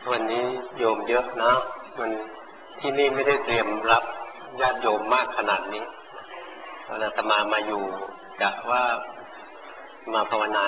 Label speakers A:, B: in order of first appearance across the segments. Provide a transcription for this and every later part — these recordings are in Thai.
A: วันนี้โยมเยอะนะมันที่นี่ไม่ได้เตรียมรับญาติโยมมากขนาดนี้ตอนอาตมาอยู่กะว่ามาภาวนา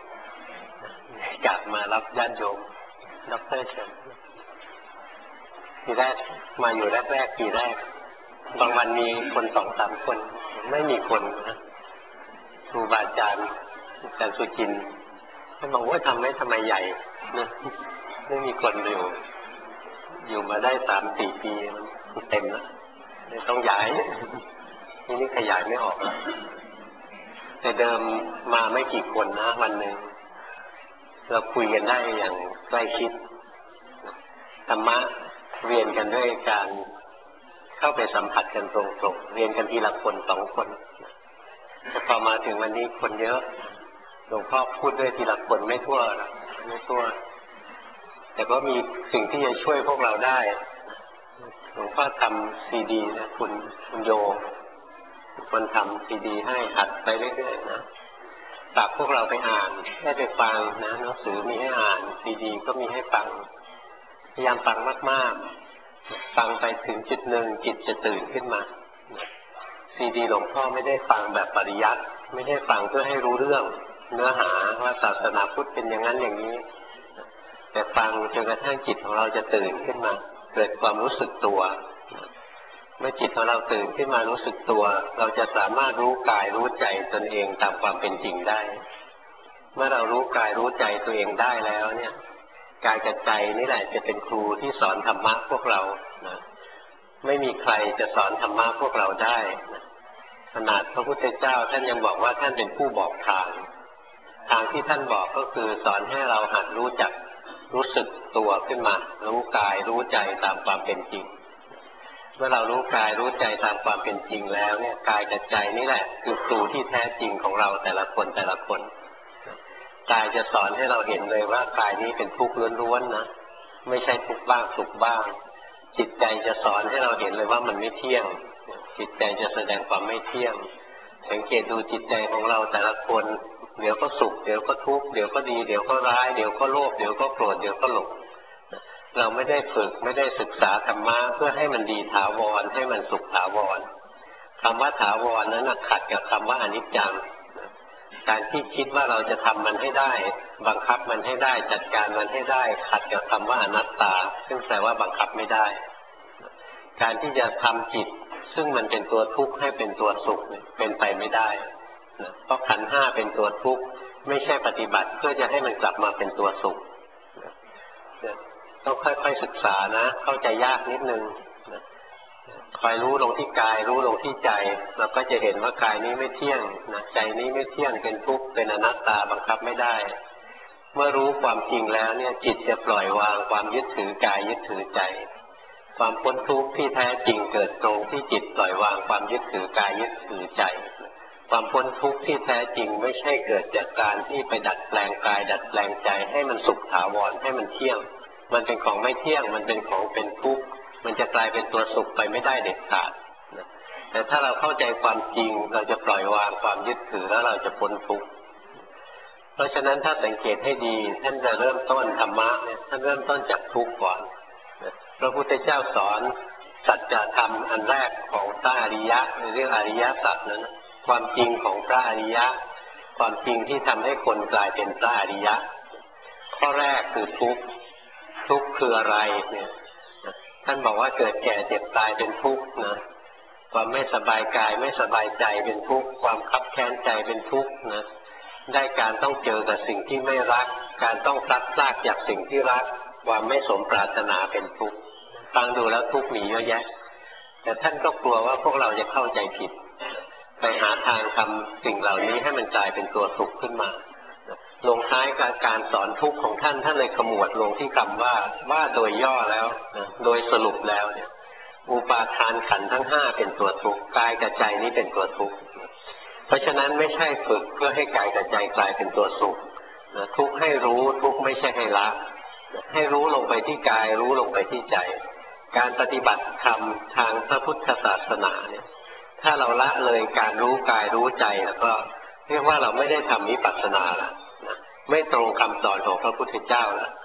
A: จากมารับญาติโยมดร.เชิญทีแรกมาอยู่แรกๆปีแรกบางวันมีคน2-3 คนไม่มีคนนะครูบาอาจารย์อาจารย์สุจินต์ท่านบอกว่าทำไมใหญ่นะไม่มีคนอยู่มาได้3-4 ปีมันเต็มแล้วต้องย้ายนี่ขยายไม่ออกแล้วแต่เดิมมาไม่กี่คนนะวันหนึ่งเราคุยกันได้อย่างใกล้ชิดธรรมะเรียนกันด้วยการเข้าไปสัมผัสกันตรงๆเรียนกันทีละคน2 คนแต่พอมาถึงวันนี้คนเยอะหลวงพ่อพูดด้วยทีละคนไม่ทั่วแต่ก็มีสิ่งที่จะช่วยพวกเราได้หลวงพ่อทำซีดีนะคุณโยคนทำซีดีให้หัดไปเรื่อยๆนะฝากพวกเราไปอ่านให้ไปฟังนะหนังสือมีให้อ่านซีดีก็มีให้ฟังพยายามฟังมากๆฟังไปถึงจุดหนึ่งจิตจะตื่นขึ้นมาซีดีหลวงพ่อไม่ได้ฟังแบบปริยัติไม่ได้ฟังเพื่อให้รู้เรื่องเนื้อหาว่าศาสนาพุทธเป็นอย่างนั้นอย่างนี้แต่ฟังจนกระทั่งจิตของเราจะตื่นขึ้นมาเกิดความรู้สึกตัวเมื่อจิตของเราตื่นขึ้นมารู้สึกตัวเราจะสามารถรู้กายรู้ใจตนเองตามความเป็นจริงได้เมื่อเรารู้กายรู้ใจตัวเองได้แล้วเนี่ยกายกับใจนี่แหละจะเป็นครูที่สอนธรรมะพวกเรานะไม่มีใครจะสอนธรรมะพวกเราได้นะขนาดพระพุทธเจ้าท่านยังบอกว่าท่านเป็นผู้บอกทางที่ท่านบอกก็คือสอนให้เราหัดรู้จักรู้สึกตัวขึ้นมารู้กายรู้ใจตามความเป็นจริงเมื่อเรารู้กายรู้ใจตามความเป็นจริงแล้วเนี่ยกายกับใจนี่แหละคือครูที่แท้จริงของเราแต่ละคนกายจะสอนให้เราเห็นเลยว่ากายนี้เป็นทุกข์ล้วนๆนะไม่ใช่ทุกข์บ้างสุขบ้างจิตใจจะสอนให้เราเห็นเลยว่ามันไม่เที่ยงจิตใจจะแสดงความไม่เที่ยงสังเกตดูจิตใจของเราแต่ละคนเดี๋ยวก็สุขเดี๋ยวก็ทุกข์เดี๋ยวก็ดีเดี๋ยวก็ร้ายเดี๋ยวก็โลภเดี๋ยวก็โกรธเดี๋ยวก็หลงเราไม่ได้ฝึกไม่ได้ศึกษาธรรมะเพื่อให้มันดีถาวรให้มันสุขถาวรคำว่าถาวรนั้นขัดกับคำว่าอนิจจังการที่คิดว่าเราจะทำมันให้ได้บังคับมันให้ได้จัดการมันให้ได้ขัดกับคำว่าอนัตตาซึ่งแปลว่าบังคับไม่ได้การที่จะทำจิตซึ่งมันเป็นตัวทุกข์ให้เป็นตัวสุขเป็นไปไม่ได้เพราะขันธ์5เป็นตัวทุกข์ไม่ใช่ปฏิบัติเพื่อจะให้มันกลับมาเป็นตัวสุขต้องค่อยๆศึกษานะเข้าใจยากนิดนึงคอยรู้ลงที่กายรู้ลงที่ใจเราก็จะเห็นว่ากายนี้ไม่เที่ยงนะใจนี้ไม่เที่ยงเป็นทุกข์เป็นอนัตตาบังคับไม่ได้เมื่อรู้ความจริงแล้วเนี่ยจิตจะปล่อยวางความยึดถือกายยึดถือใจความพ้นทุกข์ที่แท้จริงเกิดตรงที่จิตปล่อยวางความยึดถือกายยึดถือใจความพ้นทุกข์ที่แท้จริงไม่ใช่เกิดจากการที่ไปดัดแปลงกายดัดแปลงใจให้มันสุขถาวรให้มันเที่ยงมันเป็นของไม่เที่ยงมันเป็นของเป็นทุกข์มันจะกลายเป็นตัวสุขไปไม่ได้เด็ดขาดแต่ถ้าเราเข้าใจความจริงเราจะปล่อยวางความยึดถือแล้วเราจะพ้นทุกข์เพราะฉะนั้นถ้าสังเกตให้ดีท่านจะเริ่มต้นธรรมะเนี่ยท่านเริ่มต้นจากทุกข์ก่อนพระพุทธเจ้าสอนสัจธรรมอันแรกของพระอริยะเรียกอริยสัจนั้นความจริงของพระอริยะความจริงที่ทำให้คนกลายเป็นพระอริยะข้อแรกคือทุกข์คืออะไรเนี่ยท่านบอกว่าเกิดแก่เจ็บตายเป็นทุกข์นะความไม่สบายกายไม่สบายใจเป็นทุกข์ความคับแค้นใจเป็นทุกข์นะได้การต้องเจอกับสิ่งที่ไม่รักการต้องพลัดพรากจากสิ่งที่รักความไม่สมปรารถนาเป็นทุกข์ฟังดูแล้วทุกข์มีเยอะแยะแต่ท่านก็กลัวว่าพวกเราจะเข้าใจผิดไปหาทางทำสิ่งเหล่านี้ให้มันกลายเป็นตัวสุขขึ้นมาลงท้ายการสอนทุกข์ของท่านเลยขมวดลงที่คำว่าโดยย่อแล้วโดยสรุปแล้วเนี่ยอุปาทานขันธ์ทั้ง5เป็นตัวทุกข์กายกับใจนี้เป็นตัวทุกข์เพราะฉะนั้นไม่ใช่ฝึกเพื่อให้กายกับใจกลายเป็นตัวสุขทุกข์ให้รู้ทุกข์ไม่ใช่ให้ละให้รู้ลงไปที่กายรู้ลงไปที่ใจการปฏิบัติธรรมทางพระพุทธศาสนาเนี่ยถ้าเราละเลยการรู้กายรู้ใจแล้วก็เรียกว่าเราไม่ได้ทำวิปัสสนาละไม่ตรงคำสอนของพระพุทธเจ้าละ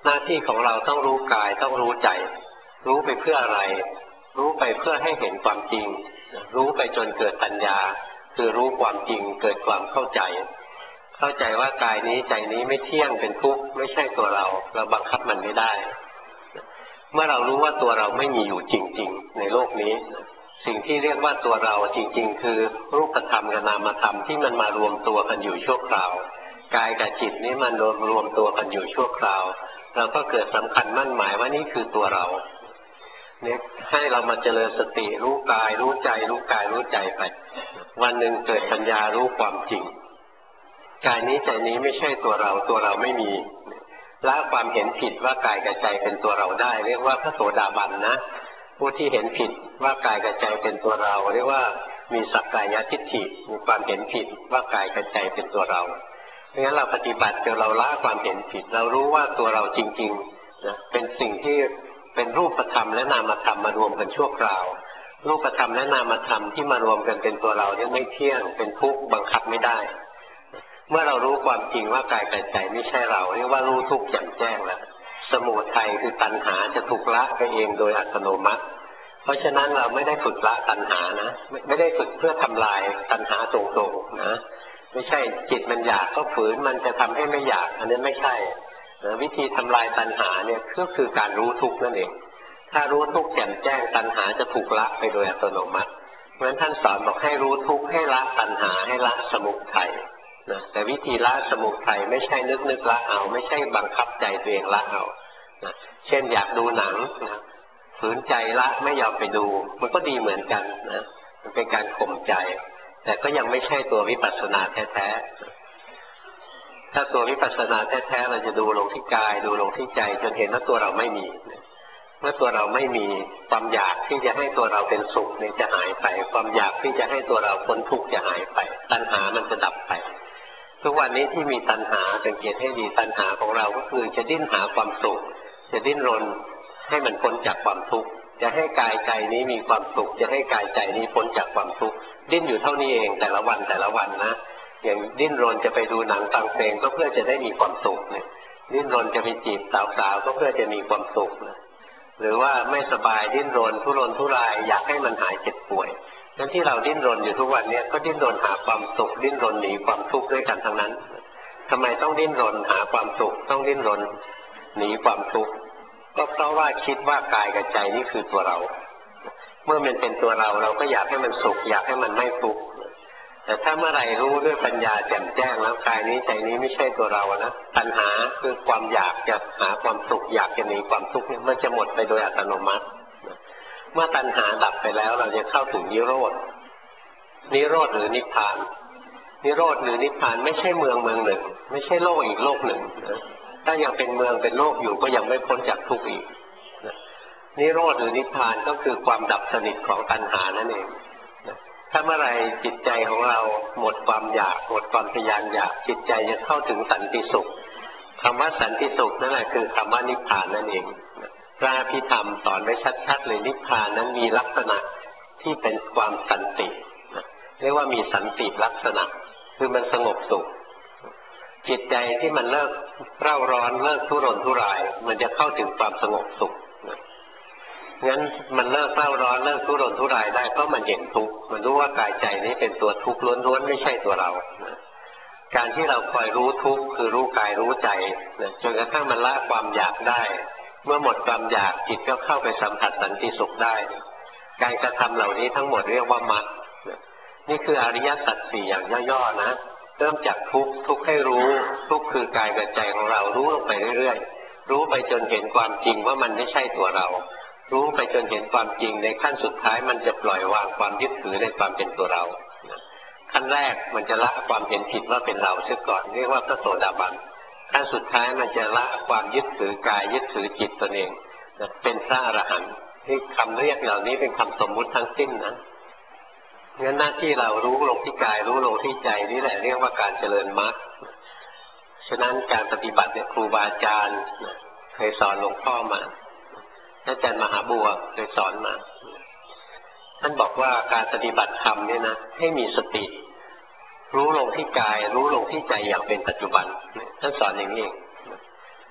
A: หน้าที่ของเราต้องรู้กายต้องรู้ใจรู้ไปเพื่ออะไรรู้ไปเพื่อให้เห็นความจริงรู้ไปจนเกิดปัญญาคือรู้ความจริงเกิดความเข้าใจว่ากายนี้ใจนี้ไม่เที่ยงเป็นทุกข์ไม่ใช่ตัวเราบังคับมันไม่ได้เมื่อเรารู้ว่าตัวเราไม่มีอยู่จริงๆในโลกนี้สิ่งที่เรียกว่าตัวเราจริงๆคือรูปธรรมกับนามธรรมที่มันมารวมตัวกันอยู่ชั่วคราวกายกับจิตนี้มันรวมตัวกันอยู่ชั่วคราวเราก็เกิดสำคัญมั่นหมายว่านี่คือตัวเราเนี่ยให้เรามาเจริญสติรู้กายรู้ใจรู้กายรู้ใจไปวันหนึ่งเกิดปัญญารู้ความจริงกายนี้ใจนี้ไม่ใช่ตัวเราไม่มีละความเห็นผิดว่ากายกับใจเป็นตัวเราได้เรียกว่าพระโสดาบันนะผู้ที่เห็นผิดว่ากายกับใจเป็นตัวเราเรียกว่ามีสักกายทิฏฐิมีความเห็นผิดว่ากายกับใจเป็นตัวเราเพราะงั้นเราปฏิบัติจนเราละความเห็นผิดเรารู้ว่าตัวเราจริงๆนะเป็นสิ่งที่เป็นรูปธรรมและนามธรรมมารวมกันชั่วคราวรูปธรรมและนามธรรมที่มารวมกันเป็นตัวเราเนี่ยไม่เที่ยงเป็นทุกข์บังคับไม่ได้เมื่อเรารู้ความจริงว่ากายกับใจไม่ใช่เราเรียกว่ารู้ทุกข์แจ่มแจ้งแล้วสมุทัยคือตัณหาจะถูกละไปเองโดยอัตโนมัติเพราะฉะนั้นเราไม่ได้ฝึกละตัณหานะไม่ได้ฝึกเพื่อทำลายตัณหาตรงๆนะไม่ใช่จิตมันอยากก็ฝืนมันจะทำให้ไม่อยากอันนี้ไม่ใช่วิธีทำลายตัณหาเนี่ยก็คือการรู้ทุกข์นั่นเองถ้ารู้ทุกข์แจ่มแจ้งตัณหาจะถูกละไปโดยอัตโนมัติเพราะฉะนั้นท่านสอนบอกให้รู้ทุกข์ให้ละตัณหาให้ละสมุทัยนะแต่วิธีละสมุทัยไม่ใช่นึกละเอาไม่ใช่บังคับใจตัวเองละเอานะเช่นอยากดูหนังนะฝืนใจละไม่ยอมไปดูมันก็ดีเหมือนกันนะมันเป็นการข่มใจแต่ก็ยังไม่ใช่ตัววิปัสสนาแท้ๆถ้าตัววิปัสสนาแท้ๆเราจะดูลงที่กายดูลงที่ใจจนเห็นว่าตัวเราไม่มีเมื่อตัวเราไม่มีความอยากที่จะให้ตัวเราเป็นสุขเนี่ยจะหายไปความอยากที่จะให้ตัวเราพ้นทุกข์จะหายไปตัณหามันจะดับไปทุกวันนี้ที่มีตัณหาสังเกตให้ดีตัณหาของเราก็คือจะดิ้นหาความสุขจะดิ้นรนให้มันพ้นจากความทุกข์จะให้กายใจนี้มีความสุขจะให้กายใจนี้พ้นจากความทุกข์ดิ้นอยู่เท่านี้เองแต่ละวันนะอย่างดิ้นรนจะไปดูหนังฟังเพลงก็เพื่อจะได้มีความสุขเนี่ยดิ้นรนจะไปจีบสาวๆก็เพื่อจะมีความสุขนะหรือว่าไม่สบายดิ้นรนทุรนทุรายอยากให้มันหายเจ็บป่วยนั่นที่เราดิ้นรนอยู่ทุกวันนี้ก็ดิ้นรนหาความสุขดิ้นรนหนีความทุกข์ด้วยกันทั้งนั้นทำไมต้องดิ้นรนหาความสุขต้องดิ้นรนหนีความทุกข์ก็เพราะว่าคิดว่ากายกับใจนี่คือตัวเราเมื่อมันเป็นตัวเราเราก็อยากให้มันสุขอยากให้มันไม่ทุกข์แต่ถ้าเมื่อไหร่รู้ด้วยปัญญาแจ่มแจ้งแล้วกายนี้ใจนี้ไม่ใช่ตัวเรานะปัญหาคือความอยากจะหาความสุขอยากจะหนีความทุกข์มันจะหมดไปโดยอัตโนมัติเมื่อตัณหาดับไปแล้วเราจะเข้าถึงนิโรธหรือนิพพานนิโรธหรือนิพพานไม่ใช่เมืองหนึ่งไม่ใช่โลกอีกโลกหนึ่งนะถ้ายังเป็นเมืองเป็นโลกอยู่ก็ยังไม่พ้นจากทุกข์อีกนิโรธหรือนิพพานก็คือความดับสนิทของตัณหานั่นเองถ้าเมื่อไรจิตใจของเราหมดความอยากหมดความทยานอยากจิตใจจะเข้าถึงสันติสุขคำว่าสันติสุขนั่นแหละคือคำว่านิพพานนั่นเองพระอภิธรรมสอนไว้ชัดๆเลยนิพพานนั้นมีลักษณะที่เป็นความสันติเรียกว่ามีสันติลักษณะคือมันสงบสุขจิตใจที่มันเลิกเร่าร้อนเลิกทุรนทุรายมันจะเข้าถึงความสงบสุขงั้นมันเลิกเร่าร้อนเลิกทุรนทุรายได้เพราะมันเห็นทุกข์มันรู้ว่ากายใจนี้เป็นตัวทุกข์ล้วนๆไม่ใช่ตัวเราการที่เราคอยรู้ทุกข์คือรู้กายรู้ใจจนกระทั่งมันละความอยากได้เมื่อหมดความอยากจิตก็เข้าไปสัมผัสสันติสุขได้การกระทำเหล่านี้ทั้งหมดเรียกว่ามรรคนี่คืออริยสัจสี่อย่างย่อๆนะเริ่มจากทุกข์ให้รู้ทุกข์คือกายกับใจของเรารู้ลงไปเรื่อยๆรู้ไปจนเห็นความจริงว่ามันไม่ใช่ตัวเรารู้ไปจนเห็นความจริงในขั้นสุดท้ายมันจะปล่อยวางความยึดถือในความเป็นตัวเราขั้นแรกมันจะละความเห็นผิดว่าเป็นเราเสียก่อนเรียกว่าพระโสดาบันขั้นสุดท้ายมันจะละความยึดถือกายยึดถือจิตตนเองเป็นพระอรหันต์ที่คำเรียกเหล่านี้เป็นคำสมมุติทั้งสิ้นนะงั้นหน้าที่เรารู้ลงที่กายรู้ลงที่ใจนี่แหละเรียกว่าการเจริญมรรคฉะนั้นการปฏิบัติเนี่ยครูบาอาจารย์เคยสอนหลวงพ่อมาอาจารย์มหาบัวเคยสอนมาท่านบอกว่าการปฏิบัติธรรมเนี่ยนะให้มีสติรู้ลงที่กายรู้ลงที่ใจอย่างเป็นปัจจุบันท่านสอนอย่างนี้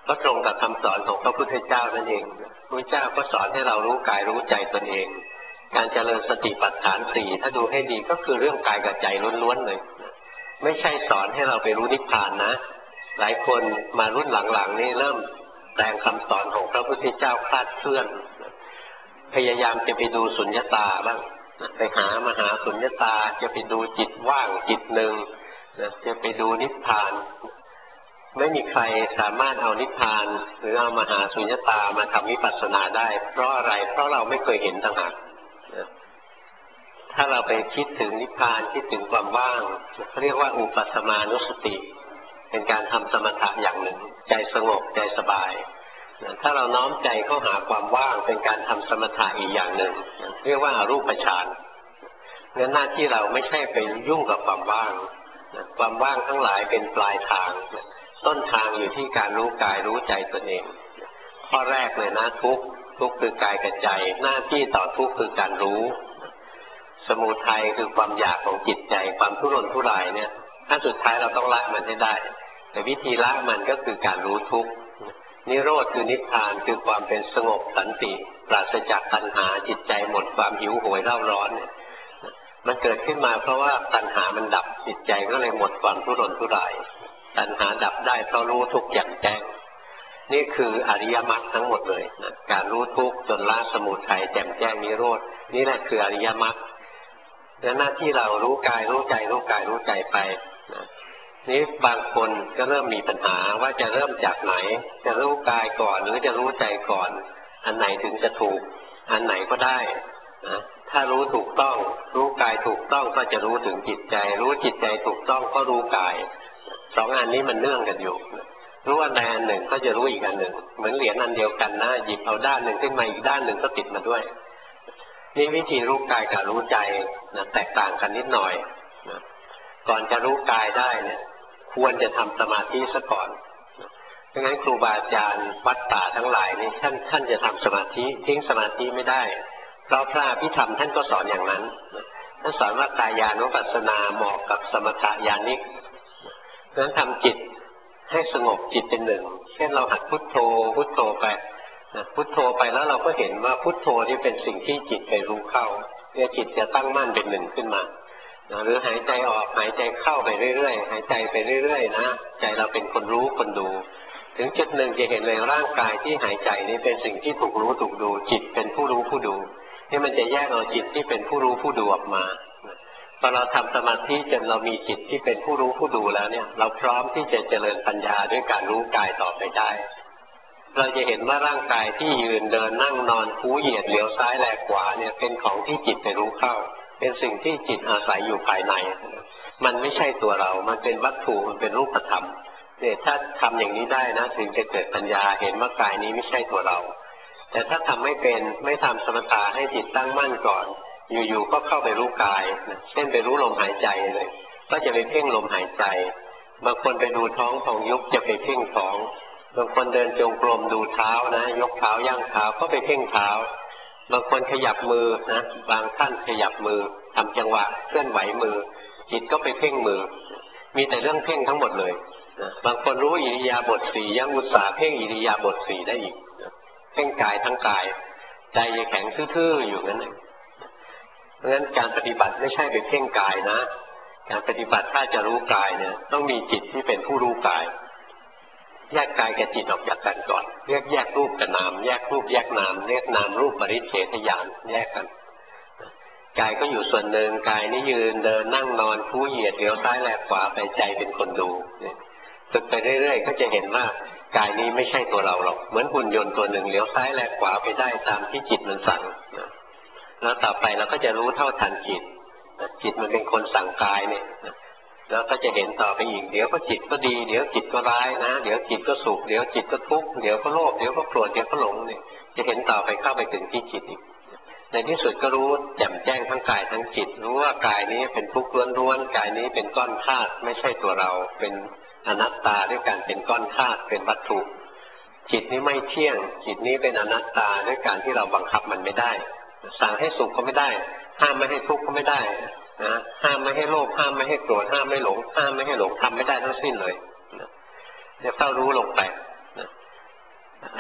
A: ก็ตรงกับคำสอนของพระพุทธเจ้านั่นเองพระเจ้าก็สอนให้เรารู้กายรู้ใจตนเองการเจริญสติปัฏฐานสี่ถ้าดูให้ดีก็คือเรื่องกายกับใจล้วนๆเลยไม่ใช่สอนให้เราไปรู้นิพพานนะหลายคนมารุ่นหลังๆนี่เริ่มแปลงคำสอนของพระพุทธเจ้าคลาดเคลื่อนพยายามจะไปดูสุญญตาบ้างไปหามหาสุญญตาจะไปดูจิตว่างจิตหนึ่งจะไปดูนิพพานไม่มีใครสามารถเอานิพพานหรือเอามหาสุญญตามาทำวิปัสสนาได้เพราะอะไรเพราะเราไม่เคยเห็นต่างหากถ้าเราไปคิดถึงนิพพานคิดถึงความว่างเขาเรียกว่าอุปสมานุสติเป็นการทำสมถะอย่างหนึ่งใจสงบใจสบายถ้าเราน้อมใจเข้าหาความว่างเป็นการทำสมถะอีกอย่างหนึ่งเรียกว่าอรูปฌานงั้นหน้าที่เราไม่ใช่ไปยุ่งกับความว่างความว่างทั้งหลายเป็นปลายทางต้นทางอยู่ที่การรู้กายรู้ใจตนเองข้อแรกเลยนะทุกข์คือกายกับใจหน้าที่ต่อทุกข์คือการรู้สมุทัยคือความอยากของจิตใจความทุรนทุรายเนี่ยถ้าสุดท้ายเราต้องละมันให้ได้แต่วิธีละมันก็คือการรู้ทุกข์นิโรธคือนิพพานคือความเป็นสงบสันติปราศจากตัณหาจิตใจหมดความหิวโหยเร่าร้อนเนี่ยมันเกิดขึ้นมาเพราะว่าตัณหามันดับจิตใจก็เลยหมดความทุรนทุรายตัณหาดับได้เพราะรู้ทุกข์แจ่มแจ้งนี่คืออริยมรรคทั้งหมดเลยนะการรู้ทุกข์จนละสมุทัยแจ่มแจ้งนิโรธนี่แหละคืออริยมรรคหน้าที่เรารู้กายรู้ใจรู้กายรู้ใจไปนะนี้บางคนก็เริ่มมีปัญหาว่าจะเริ่มจากไหนจะรู้กายก่อนหรือจะรู้ใจก่อนอันไหนถึงจะถูกอันไหนก็ได้นะถ้ารู้ถูกต้องรู้กายถูกต้องก็จะรู้ถึงจิตใจรู้จิตใจถูกต้องก็รู้กายสองอันนี้มันเนื่องกันอยู่รู้อันใดอันหนึ่งก็จะรู้อีกอันหนึ่งเหมือนเหรียญอันเดียวกันนะหยิบเอาด้านหนึ่งขึ้นมาอีกด้านหนึ่งก็ติดมาด้วยนี่วิธีรู้กายกับรู้ใจนะแตกต่างกันนิดหน่อยนะก่อนจะรู้กายได้เนี่ยควรจะทำสมาธิซะก่อนเพราะงั้นครูบาอาจารย์วัดป่าทั้งหลายนี่ท่านจะทำสมาธิทิ้งสมาธิไม่ได้เพราะพระอภิธรรมท่านก็สอนอย่างนั้นท่านสอนว่ากายานุปัสสนาเหมาะกับสมถญาณิกเพราะฉะนั้นทำจิตให้สงบจิตเป็นหนึ่งเช่นเราหัดพุทโธพุทโธไปพุทโธไปแล้วเราก็เห็นว่าพุทโธนี่เป็นสิ่งที่จิตไปรู้เข้าเนี่ยจิตจะตั้งมั่นเป็นหนึ่งขึ้นมาหรือหายใจออกหายใจเข้าไปเรื่อยๆหายใจไปเรื่อยๆนะใจเราเป็นคนรู้คนดูถึงจุดหนึ่งจะเห็นเลยร่างกายที่หายใจนี้เป็นสิ่งที่ถูกรู้ถูกดูจิตเป็นผู้รู้ผู้ดูนี่มันจะแยกเอาจิตที่เป็นผู้รู้ผู้ดูออกมาพอเราทำสมาธิจนเรามีจิตที่เป็นผู้รู้ผู้ดูแล้วเนี่ยเราพร้อมที่จะเจริญปัญญาด้วยการรู้กายต่อไปได้เราจะเห็นว่าร่างกายที่ยืนเดินนั่งนอนคูเหยียดเหลียวซ้ายแลขวาเนี่ยเป็นของที่จิตไปรู้เข้าเป็นสิ่งที่จิตอาศัยอยู่ภายในมันไม่ใช่ตัวเรามันเป็นวัตถุมันเป็นรูปธรรมเนี่ยถ้าทำอย่างนี้ได้นะถึงจะเกิดปัญญาเห็นว่ากายนี้ไม่ใช่ตัวเราแต่ถ้าทำไม่เป็นไม่ทำสมถะให้จิตตั้งมั่นก่อนอยู่ๆก็เข้าไปรู้กายเช่นไปรู้ลมหายใจเลยก็จะไปเพ่งลมหายใจบางคนไปดูท้องของยุบจะไปเพ่งท้องบางคนเดินจงกรมดูเท้านะยกเท้าย่างเท้าก็ไปเพ่งเท้าบางคนขยับมือนะบางท่านขยับมือทำจังหวะเคลื่อนไหวมือจิตก็ไปเพ่งมือมีแต่เรื่องเพ่งทั้งหมดเลยนะบางคนรู้อิริยาบถสี่ยังอุตส่าห์เพ่งอิริยาบถสี่ได้อีกเพ่งกายทั้งกายใจยังแข็งทื่อๆอยู่งั้นเองเพราะฉะนั้นการปฏิบัติไม่ใช่ไปเพ่งกายนะการปฏิบัติถ้าจะรู้กายเนี่ยต้องมีจิตที่เป็นผู้รู้กายแยกกายกับจิตออกจากกันก่อนเรียกแยกรูปกับนามแยกรูปแยกนามเรียกนามรูปปริเฉทญาณแยกกันกายก็อยู่ส่วนหนึ่งกายนี้ยืนเดินนั่งนอนคูเหยียดเหลียวซ้ายแลขวาไปใจเป็นคนดูฝึกไปเรื่อยๆก็จะเห็นว่ากายนี้ไม่ใช่ตัวเราหรอกเหมือนหุ่นยนต์ตัวหนึ่งเหลียวซ้ายแลขวาไปได้ตามที่จิตมันสั่งแล้วต่อไปเราก็จะรู้เท่าทันจิตจิตมันเป็นคนสั่งกายเนี่ยแล้วก็จะเห็นต่อไปอีกเดี๋ยวก็จิตก็ดีเดี๋ยวจิตก็ร้ายนะเดี๋ยวจิตก็สุขเดี๋ยวจิตก็ทุกข์เดี๋ยวก็โลภเดี๋ยวก็โกรธเดี๋ยวก็หลงเนี่ยจะเห็นต่อไปเข้าไปถึงที่จิตอีกในที่สุดก็รู้แจ่มแจ้งทั้งกายทั้งจิตรู้ว่ากายนี้เป็นทุกข์ล้วนๆกายนี้เป็นก้อนธาตุไม่ใช่ตัวเราเป็นอนัตตาด้วยการเป็นก้อนธาตุเป็นวัตถุจิตนี้ไม่เที่ยงจิตนี้เป็นอนัตตาด้วยการที่เราบังคับมันไม่ได้สั่งให้สุขก็ไม่ได้ห้ามไม่ให้ทุกข์ก็ไม่ได้นะห้ามไม่ให้โลภห้ามไม่ให้โกรธห้ามไม่หลงห้ามไม่ให้หลงทำไม่ได้ทั้งสิ้นเลยเนี่ยเฝ้ารู้ลงไปนะ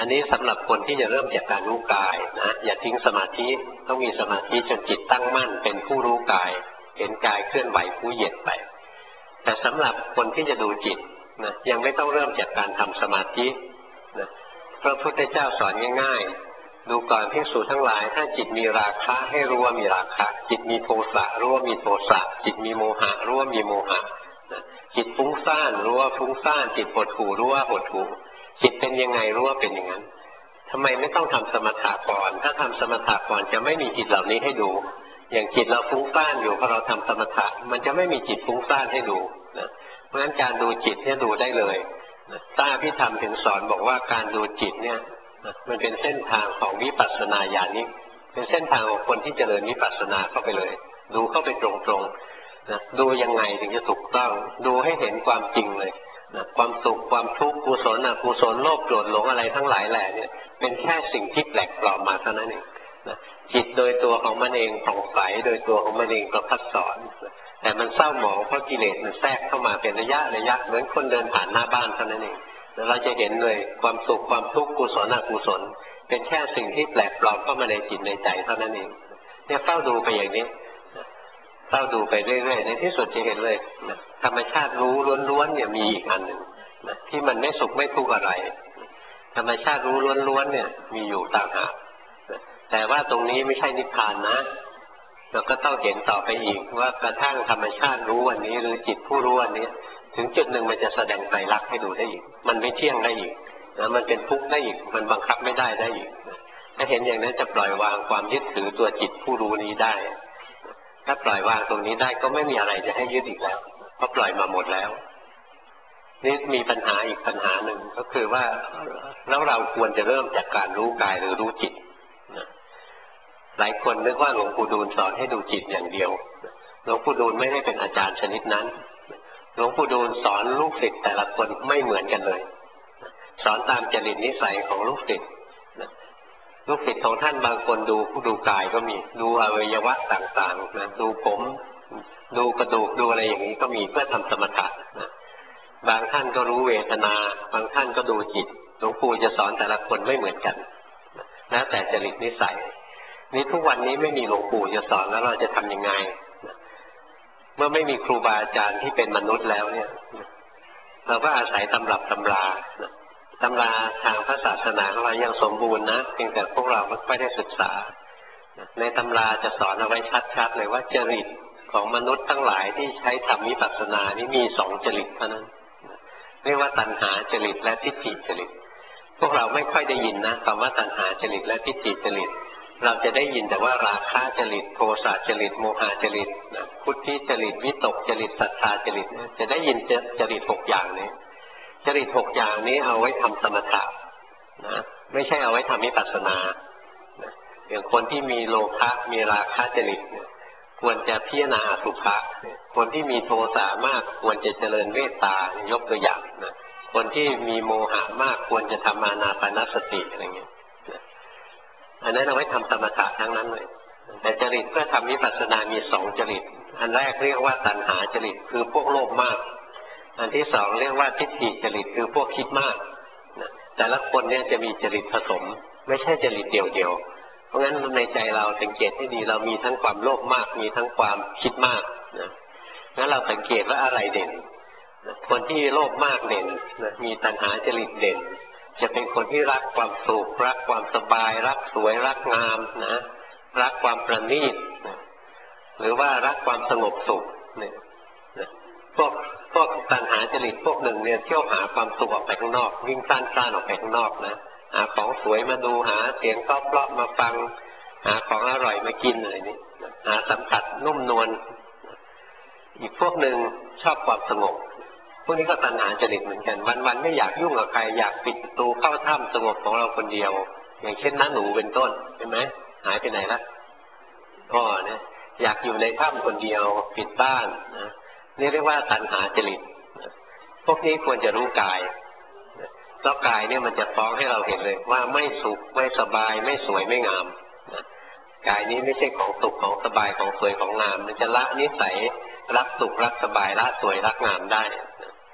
A: อันนี้สำหรับคนที่จะเริ่มจากการรู้กายนะอย่าทิ้งสมาธิต้องมีสมาธิจนจิตตั้งมั่นเป็นผู้รู้กายเห็นกายเคลื่อนไหวผู้เหยียดไปแต่สำหรับคนที่จะดูจิตนะยังไม่ต้องเริ่มจากการทำสมาธินะพระพุทธเจ้าสอนง่ายๆดูก่อนภิกษุทั้งหลายถ้าจิตมีราคะให้รู้ว่ามีราคะจิตมีโทสะรู้ว่ามีโทสะจิตมีโมหะรู้ว่ามีโมหะจิตฟุ้งซ่านรู้ว่าฟุ้งซ่านจิตหดหู่รู้ว่าหดหู่จิตเป็นยังไงรู้ว่าเป็นอย่างนั้นทำไมไม่ต้องทำสมถะก่อนถ้าทำสมถะก่อนจะไม่มีจิตเหล่านี้ให้ดูอย่างจิตเราฟุ้งซ่านอยู่พอเราทำสมถะมันจะไม่มีจิตฟุ้งซ่านให้ดูนะเพราะฉะนั้นการดูจิตเนี่ยดูได้เลยตาพิธรรมถึงสอนบอกว่าการดูจิตเนี่ยมันเป็นเส้นทางของวิปัสสนาญาณิกเป็นเส้นทางของคนที่เจริญวิปัสสนาเข้าไปเลยดูเข้าไปตรงๆนะดูยังไงถึงจะถูกต้องดูให้เห็นความจริงเลยนะความสุขความทุกข์กุศลอกุศลโลภโกรธหลงอะไรทั้งหลายแหล่เนี่ยเป็นแค่สิ่งที่แปลกปลอมมาเท่านั้นเองนะจิตโดยตัวของมันเองผ่องใสโดยตัวของมันเองประพัดสอนแต่มันเศร้าหมองเพราะกิเลสมันแทรกเข้ามาเป็นระยะเหมือนคนเดินผ่านหน้าบ้านเท่านั้นเองแล้วเราจะเห็นเลยความสุขความทุกข์กุศลอกุศลเป็นแค่สิ่งที่แปลกปลอมเข้ามาในจิตในใจเท่านั้นเองเนี่ยเฝ้าดูไปอย่างนี้เฝ้าดูไปเรื่อยๆในที่สุดจะเห็นเลยนะธรรมชาติรู้ล้วนๆเนี่ยมีอีกอันหนึ่งนะที่มันไม่สุขไม่ทุกข์อะไรธรรมชาติรู้ล้วนๆเนี่ยมีอยู่ต่างหากแต่ว่าตรงนี้ไม่ใช่นิพพานนะเราก็ต้องเห็นต่อไปอีกว่ากระทั่งธรรมชาติรู้อันนี้หรือจิตผู้รู้อันนี้ถึงจุดหนึ่งมันจะแสดงไตรลักษณ์ให้ดูได้อีกมันไม่เที่ยงได้อีกนะมันเป็นทุกข์ได้อีกมันบังคับไม่ได้อีกถ้าเห็นอย่างนั้นจะปล่อยวางความยึดถือตัวจิตผู้รู้นี้ได้ถ้าปล่อยวางตรงนี้ได้ก็ไม่มีอะไรจะให้ยึดอีกแล้วเพราะปล่อยมาหมดแล้วนี่มีปัญหาอีกปัญหาหนึ่งก็คือว่าแล้วเราควรจะเริ่มจากการรู้กายหรือรู้จิตหลายคนนึกว่าหลวงปู่ดูลสอนให้ดูจิตอย่างเดียวหลวงปู่ดูลไม่ได้เป็นอาจารย์ชนิดนั้นหลวงปู่ดูลสอนลูกศิษย์แต่ละคนไม่เหมือนกันเลยสอนตามจริตนิสัยของลูกศิษย์ลูกศิษย์ของท่านบางคนดูกายก็มีดูอวัยวะต่างๆนะดูผมดูกระดูกดูอะไรอย่างนี้ก็มีเพื่อทำสมถะนะบางท่านก็รู้เวทนาบางท่านก็ดูจิตหลวงปู่จะสอนแต่ละคนไม่เหมือนกันแล้วแต่จริตนิสัยนี้ทุกวันนี้ไม่มีหลวงปู่จะสอนแล้วเราจะทำยังไงเมื่อไม่มีครูบาอาจารย์ที่เป็นมนุษย์แล้วเนี่ยเราก็อาศัยตำรับตำราตำราทางพระศาสนาของเรายังสมบูรณ์นะเพียงแต่พวกเราไม่ได้ศึกษาในตำราจะสอนเอาไว้ชัดๆเลยว่าจริตของมนุษย์ทั้งหลายที่ใช้ทำวิปัสสนานี้มี2จริตเท่านั้นเรียกว่าตัณหาจริตและทิฏฐิจริตพวกเราไม่ค่อยได้ยินนะคำว่าตัณหาจริตและทิฏฐิจริตเราจะได้ยินแต่ว่าราคะจริตโทสะจริตโมหะจริตพุทธิจริตวิตกจริตศรัทธาจริตจะได้ยินจริต6อย่างนี้จริต6อย่างนี้เอาไว้ทำสมถะนะไม่ใช่เอาไว้ทำวิปัสสนาอย่างคนที่มีโลภะมีราคะจริตควรจะพิจารณาอสุภะคนที่มีโทสะมากควรจะเจริญเมตตายกตัวอย่างนะคนที่มีโมหะมากควรจะทำอานาปานสติอะไรเงี้ยอันนั้นเอาไว้ทำสมถะทั้งนั้นเลยแต่จริตเพื่อทำวิปัสสนามี2จริตอันแรกเรียกว่าตัณหาจริตคือพวกโลภมากอันที่2เรียกว่าทิฏฐิจริตคือพวกคิดมากแต่ละคนเนี่ยจะมีจริตผสมไม่ใช่จริตเดียวเพราะงั้นในใจเราสังเกตให้ดีเรามีทั้งความโลภมากมีทั้งความคิดมากงั้นเราสังเกตว่าอะไรเด่นคนที่โลภมากเด่นมีตัณหาจริตเด่นจะเป็นคนที่รักความสุขรักความสบายรักสวยรักงามนะรักความประณีตหรือว่ารักความสงบสุขเนี่ยพวกตัณหาจริตพวกหนึ่งเนี่ยเที่ยวหาความสุขออกไปข้างนอกวิ่งซ่านออกไปข้างนอกนะหาของสวยมาดูหาเสียงเพราะๆมาฟังหาของอร่อยมากินอะไรนี่หาสัมผัสนุ่มนวลอีกพวกหนึ่งชอบความสงบพวกนี้ก็ตัณหาจริตเหมือนกันวันๆไม่อยากยุ่งกับใครอยากปิดประตูเข้าถ้ำสงบของเราคนเดียวอย่างเช่นน้าหนูเป็นต้นเห็นไหมหายไปไหนละพ่อเนี่ยอยากอยู่ในถ้ำคนเดียวปิดบ้านนะนี่เรียกว่าตัณหาจริตพวกนี้ควรจะรู้กายเพราะกายเนี่ยมันจะฟ้องให้เราเห็นเลยว่าไม่สุขไม่สบายไม่สวยไม่งามกายนี้ไม่ใช่ของสุขของสบายของสวยของงามมันจะละนิสัยรักสุขรักสบายละสวยรักงามได้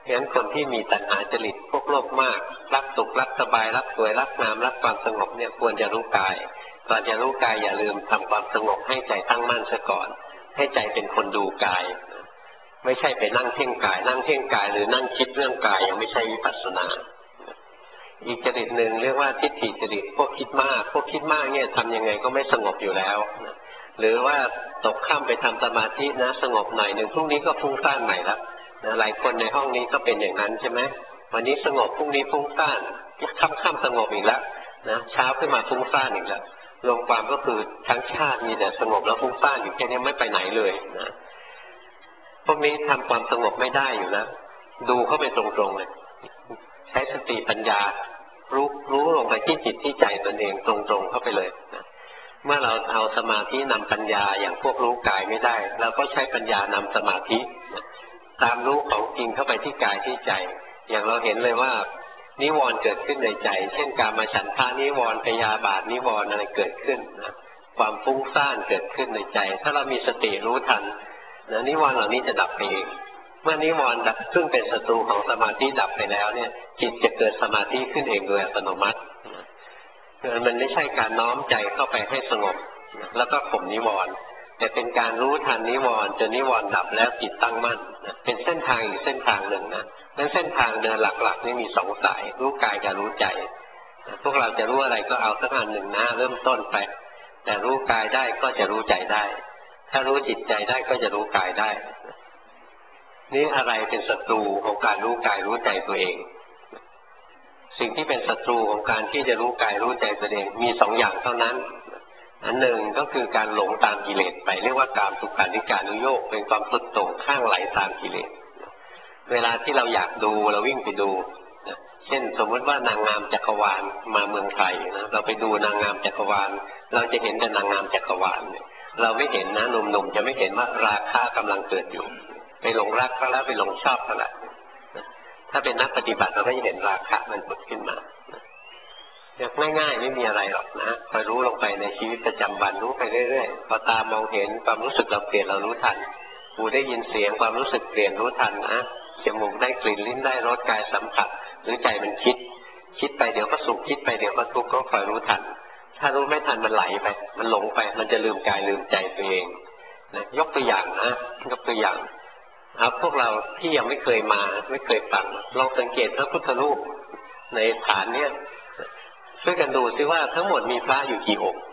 A: งั้นคนที่มีตัณหาจริตพวกโลภมากรักสุขรักสบายรักสวยรักงามรักความสงบเนี่ยควรจะรู้กายก่อนจะรู้กายอย่าลืมทำความสงบให้ใจตั้งมั่นซะก่อนให้ใจเป็นคนดูกายไม่ใช่ไปนั่งเพ่งกายนั่งเพ่งกายหรือนั่งคิดเรื่องกายยังไม่ใช่วิปัสสนาอีกจริตหนึ่งเรียกว่าทิฏฐิจริตพวกคิดมากเนี่ยทำยังไงก็ไม่สงบอยู่แล้วหรือว่าตกค่ำไปทำสมาธินะสงบหน่อยหนึ่งพรุ่งนี้ก็ฟุ้งซ่านใหม่แล้วหลายคนในห้องนี้ก็เป็นอย่างนั้นใช่ไหมวันนี้สงบพรุ่งนี้ฟุ้งซ่านค่ำสงบอีกแล้วนะเช้าขึ้นมาฟุ้งซ่านอีกแล้วรวมความก็คือทั้งชาติมีแต่สงบแล้วฟุ้งซ่านอยู่แค่นี้ไม่ไปไหนเลยนะพวกนี้ทำความสงบไม่ได้อยู่แล้วดูเข้าไปตรงๆเลยใช้สติปัญญารู้ลงไปที่จิตที่ใจตนเองตรงๆเข้าไปเลยนะเมื่อเราเอาสมาธินำปัญญาอย่างพวกรู้กายไม่ได้เราก็ใช้ปัญญานำสมาธินะตามรู้ของจริงเข้าไปที่กายที่ใจอย่างเราเห็นเลยว่านิวรณ์เกิดขึ้นในใจเช่นกามฉันทานิวรณ์พยาบาทนิวรณ์อะไรเกิดขึ้นนะความฟุ้งซ่านเกิดขึ้นในใจถ้าเรามีสติรู้ทันนะนิวรณ์เหล่านี้จะดับไปเองเมื่อนิวรณ์ดับซึ่งเป็นศัตรูของสมาธิดับไปแล้วเนี่ยจิตจะเกิดสมาธิขึ้นเองโดยอัตโนมัติมันไม่ใช่การน้อมใจเข้าไปให้สงบแล้วก็ข่มนิวรณ์แต่เป็นการรู้ทันนิวรณ์จนนิวรณ์ดับแล้วจิตตั้งมั่นเป็นเส้นทางอีกเส้นทางหนึ่งนะนั้นเส้นทางเดินหลักๆนี่มีสองสายรู้กายกับรู้ใจพวกเราจะรู้อะไรก็เอาสักอันหนึ่งนะเริ่มต้นไปแต่รู้กายได้ก็จะรู้ใจได้ถ้ารู้จิตใจได้ก็จะรู้กายได้นี่อะไรเป็นศัตรูของการรู้กายรู้ใจตัวเองสิ่งที่เป็นศัตรูของการที่จะรู้กายรู้ใจตัวเองมีสองอย่างเท่านั้นอันหนึ่งก็คือการหลงตามกิเลสไปเรียกว่ากามสุขานิการุโยคเป็นความสุดโต่งข้างไหลตามกิเลสเวลาที่เราอยากดูเราวิ่งไปดูเช่นสมมติว่านางงามจักรวาลมาเมืองไทยนะเราไปดูนางงามจักรวาลเราจะเห็นแต่นางงามจักรวาลเราไม่เห็นนะหนุ่มๆจะไม่เห็นว่าราคะกำลังเกิดอยู่ไปหลงรักก็แล้วไปหลงชอบก็แล้วถ้าเป็นนักปฏิบัติเราก็จะเห็นราคะมันผุดขึ้นมาง่ายๆไม่มีอะไรหรอกนะคอยรู้ลงไปในชีวิตประจำวันรู้ไปเรื่อยๆพอตามองเห็นความรู้สึกเราเปลี่ยนเรารู้ทันหูได้ยินเสียงความรู้สึกเปลี่ยนรู้ทันนะจมูกได้กลิ่นลิ้นได้รสกายสัมผัสหรือใจมันคิดไปเดี๋ยวก็สุขคิดไปเดี๋ยวก็ทุกข์ก็คอยรู้ทันถ้ารู้ไม่ทันมันไหลไปมันหลงไปมันจะลืมกายลืมใจตัวเองนะยกตัวอย่างนะยกตัวอย่างพวกเราที่ยังไม่เคยมาไม่เคยฟังลองสังเกตพระพุทธรูปในฐานเนี้ยช่วยกันดูซิว่าทั้งหมดมีพระอยู่กี่องค์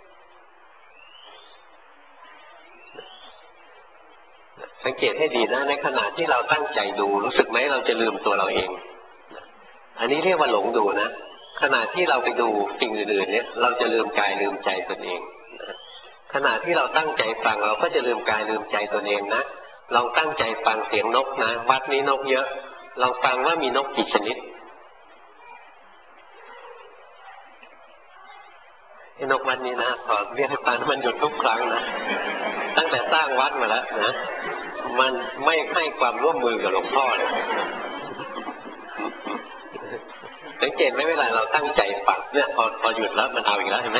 A: สังเกตให้ดีนะในขณะที่เราตั้งใจดูรู้สึกไหมเราจะลืมตัวเราเองอันนี้เรียกว่าหลงดูนะขณะที่เราไปดูสิ่งอื่นๆเนี่ยเราจะลืมกายลืมใจตนเองขณะที่เราตั้งใจฟังเราก็จะลืมกายลืมใจตนเองนะลองตั้งใจฟังเสียงนกนะวัดนี้นกเยอะลองฟังว่ามีนกกี่ชนิดไอ้นกวัดนี้นะขอเรียกให้ฟังมันหยุดทุกครั้งนะตั้งแต่สร้างวัดมาแล้วนะมันไม่ให้ความร่วมมือกับหลวงพ่อเลยสังเกตไหมเวลาเราตั้งใจฟังเนี่ยพอหยุดแล้วมันเอาอีกแล้วเห็นไหม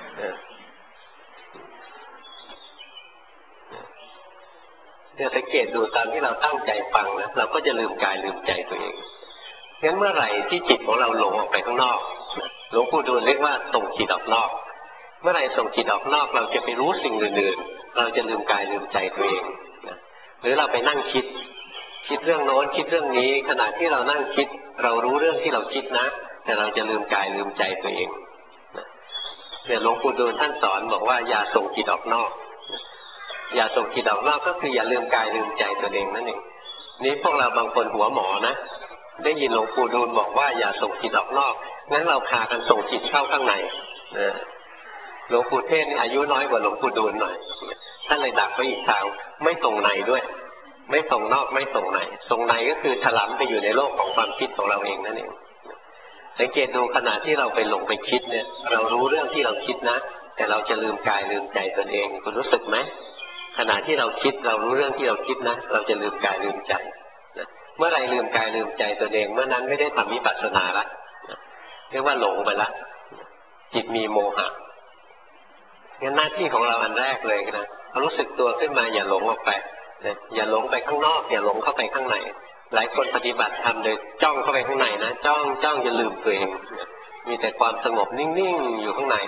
A: เนี่ยสังเกตดูตอนที่เราตั้งใจฟังนะเราก็จะลืมกายลืมใจตัวเองงั้นเมื่อไหร่ที่จิตของเราหลงออกไปข้างนอกหลวงปู่ดูลเรียกว่าส่งจิตออกนอกเมื่อไหร่ส่งจิตออกนอกเราจะไปรู้สิ่งอื่นๆเราจะลืมกายลืมใจตัวเองหรือเราไปนั่งคิดเรื่องโน้นคิดเรื่องนี้ขณะที่เรานั่งคิดเรารู้เรื่องที่เราคิดนะแต่เราจะลืมกายลืมใจตัวเองเนี่ยหลวงปู่ดูลท่านสอนบอกว่าอย่าส่งจิตออกนอกอย่าส่งจิตออกนอกก็คืออย่าลืมกายลืมใจตัวเองนั่นเองนี่พวกเราบางคนหัวหมอนะได้ยินหลวงปู่ดูลบอกว่าอย่าส่งจิตออกนอกงั้นเราพากันส่งจิตเข้าข้างในหลวงปู่เทศนี่อายุน้อยกว่าหลวงปู่ดูลหน่อยท่านเลยดักไปอีกทางไม่ส่งในด้วยไม่ส่งนอกไม่ส่งในส่งในก็คือถลำไปอยู่ในโลกของความคิดของเราเองนั่นเองสังเกตดูขณะที่เราไปหลงไปคิดเนี่ยเรารู้เรื่องที่เราคิดนะแต่เราจะลืมกายลืมใจตนเองคุณรู้สึกไหมขณะที่เราคิดเรารู้เรื่องที่เราคิดนะเราจะลืมกายลืมใจเมื่อไรลืมกายลืมใจตัวเองเมื่อนั้นไม่ได้ทำวิปัสสนาละเรียกว่าหลงไปละจิตมีโมหะงั้นหน้าที่ของเราอันแรกเลยนะรู้สึกตัวขึ้นมาอย่าหลงออกไปอย่าหลงไปข้างนอกอย่าหลงเข้าไปข้างในหลายคนปฏิบัติธรรมโดยจ้องเข้าไปข้างในนะจ้องจะลืมตัวเองมีแต่ความสงบนิ่งๆอยู่ข้างใน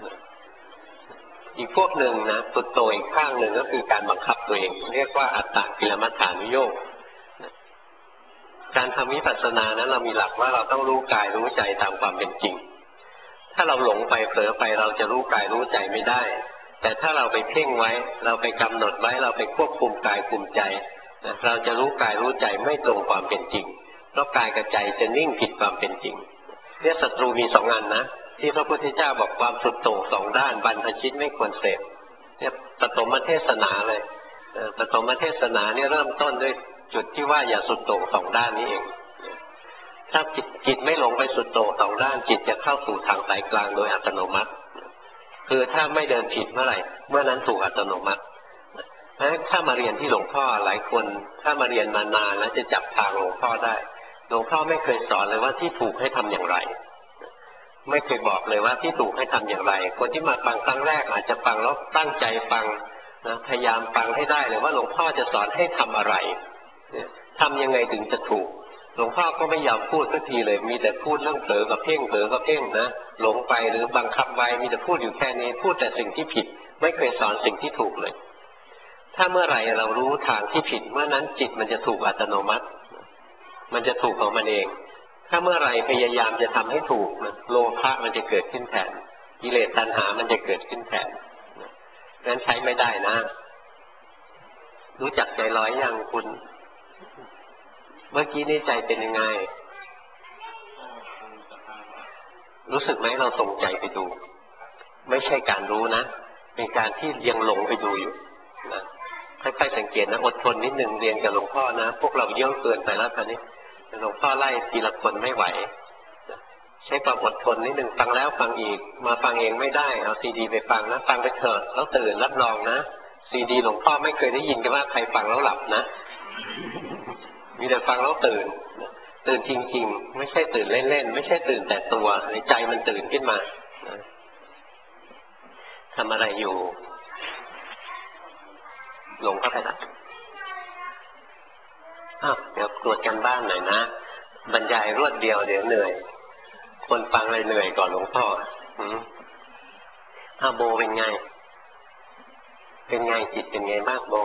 A: อีกพวกหนึ่งนะสุดโต่งอีกข้างหนึ่งก็คือการบังคับตัวเองเรียกว่าอัตตกิลมัฏฐานุโยคการทำวิปัสสนานั้นเรามีหลักว่าเราต้องรู้กายรู้ใจตามความเป็นจริงถ้าเราหลงไปเผลอไปเราจะรู้กายรู้ใจไม่ได้แต่ถ้าเราไปเพ่งไว้เราไปกำหนดไว้เราไปควบคุมกายคุมใจเราจะรู้กายรู้ใจไม่ตรงความเป็นจริงเพราะกายกับใจจะนิ่งผิดความเป็นจริงเนี่ยศัตรูมีสองอันนะที่พระพุทธเจ้าบอกความสุดโต่งสองด้านบรรพชิตไม่ควรเสพเนี่ยปฐมเทศนาเลยปฐมเทศนาเนี่ยเริ่มต้นด้วยจุดที่ว่าอย่าสุดโต่งสองด้านนี้เองถ้าจิตไม่หลงไปสุดโต่งสองด้านจิตจะเข้าสู่ทางสายกลางโดยอัตโนมัติคือถ้าไม่เดินผิดเมื่อไหร่เมื่อนั้นถูกอัตโนมัติถ้ามาเรียนที่หลวงพ่อหลายคนถ้ามาเรียนมานานแล้วจะจับทางหลวงพ่อได้หลวงพ่อไม่เคยสอนเลยว่าที่ถูกให้ทำอย่างไรไม่เคยบอกเลยว่าที่ถูกให้ทำอย่างไรคนที่มาฟังครั้งแรกอาจจะฟังแล้วตั้งใจฟังนะพยายามฟังให้ได้เลยว่าหลวงพ่อจะสอนให้ทำอะไรทำยังไงถึงจะถูกหลวงพ่อก็ไม่ยอมพูดสักทีเลยมีแต่พูดเรื่องเผลอกับเพ่งเผลอกับเพ่งนะหลงไปหรือบังคับไว้มีแต่พูดอยู่แค่นี้พูดแต่สิ่งที่ผิดไม่เคยสอนสิ่งที่ถูกเลยถ้าเมื่อไหร่เรารู้ทางที่ผิดเมื่อนั้นจิตมันจะถูกอัตโนมัติมันจะถูกของมันเองถ้าเมื่อไหร่พยายามจะทำให้ถูกนะโลภะมันจะเกิดขึ้นแทนกิเลสตัณหามันจะเกิดขึ้นแทนนั้นใช้ไม่ได้นะรู้จักใจลอยยังคุณเมื่อกี้นี่ใจเป็นยังไงรู้สึกไหมเราส่งใจไปดูไม่ใช่การรู้นะเป็นการที่ยังหลงไปดูอยู่นะค่อยๆสังเกตนะอดทนนิดนึงเรียนกับหลวงพ่อนะพวกเราเยอะเกินไปแล้วตอนนี้หลวงพ่อไล่ทีละคนไม่ไหวใช้ความอดทนนิดนึงฟังแล้วฟังอีกมาฟังเองไม่ได้เอาซีดีไปฟังนะฟังไปเถอะแล้วตื่นรับรองนะซีดีหลวงพ่อไม่เคยได้ยินกันว่าใครฟังแล้วหลับนะมีแต่ฟังแล้วตื่นจริงๆไม่ใช่ตื่นเล่นๆไม่ใช่ตื่นแต่ตัวในใจมันตื่นขึ้นมาทำอะไรอยู่ลงเข้าไปนะเดี๋ยวตรวจกันบ้านหน่อยนะบรรยายรวดเดียวเดี๋ยวเหนื่อยคนฟังเลยเหนื่อยก่อนหลวงพ่อโบเป็นไงจิตเป็นไงบ้างโบ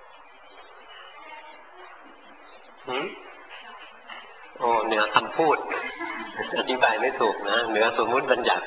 A: โอ้เหนือคำพูดอธิบายไม่ถูกนะเหนือสมมุติบัญญัติ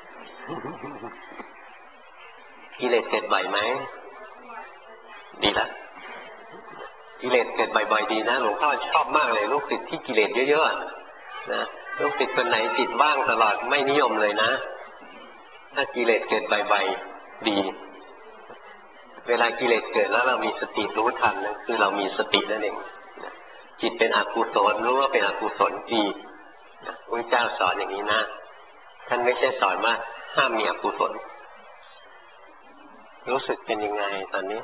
A: กิเลสเกิดบ่อยไหมดีละกิเลสเกิดบ่อยๆดีนะหลวงพ่อชอบมากเลยลูกศิษย์ที่กิเลสเยอะๆนะลูกศิษย์คนไหนจิตว่างตลอดไม่นิยมเลยนะถ้ากิเลสเกิดบ่อยๆดีเวลากิเลสเกิดแล้วเรามีสติรู้ทันนั่นคือเรามีสตินั่นเองจิตเป็นอกุศลรู้ว่าเป็นอกุศลดีพระเจ้าสอนอย่างนี้นะท่านไม่ใช่สอนว่าห้ามมีอกุศลรู้สึกเป็นยังไงตอนนี้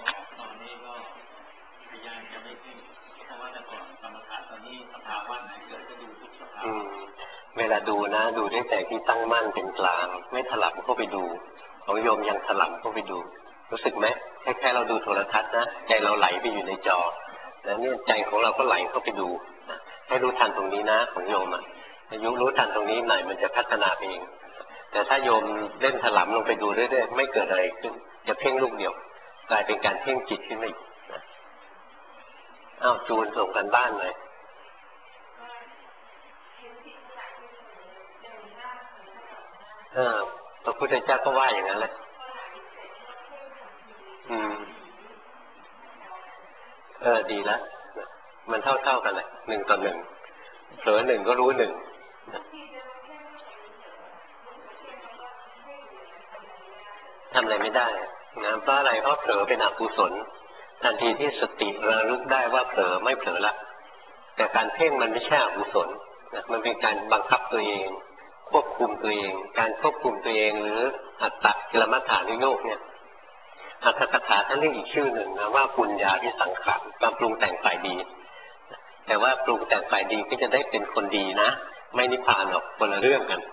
A: เวลาดูนะดูด้วยใจที่ตั้งมั่นเป็นกลางไม่ถลำเข้าไปดูของโยมยังถลำเข้าไปดูรู้สึกไหมคล้ายๆเราดูโทรทัศน์นะใจเราไหลไปอยู่ในจอแล้วเนี่ยใจของเราก็ไหลเข้าไปดูให้รู้ทันตรงนี้นะของโยมอายุรู้ทันตรงนี้หน่อยมันจะพัฒนาเองแต่ถ้าโยมเล่นถลำลงไปดูเรื่อยๆไม่เกิดอะไรขึ้นจะเพ่งลูกเดียวกลายเป็นการเพ่งจิตขึ้นมาอีกจูนส่งกันบ้านเลยพระพุทธเจ้าก็ว่าอย่างนั้นแหละดีแล้วมันเท่ากันเลย1:1เผลอ1ก็รู้1ทำอะไรไม่ได้นะเพราะอะไรเพราะเผลอเป็นอกุศลทันทีที่สติระลึกได้ว่าเผลอไม่เผลอละแต่การเพ่งมันไม่ใช่อกุศลมันเป็นการบังคับตัวเองควบคุมตัวเองการควบคุมตัวเองหรืออัตตกิลมัฏฐานุโยคเนี่ยอัตถกถาท่านเรียกอีกชื่อหนึ่งนะว่าปุญญาภิสังขารความปรุงแต่งฝ่ายดีแต่ว่าปรุงแต่งฝ่ายดีก็จะได้เป็นคนดีนะไม่นิพพานหรอกคนละเรื่องกัน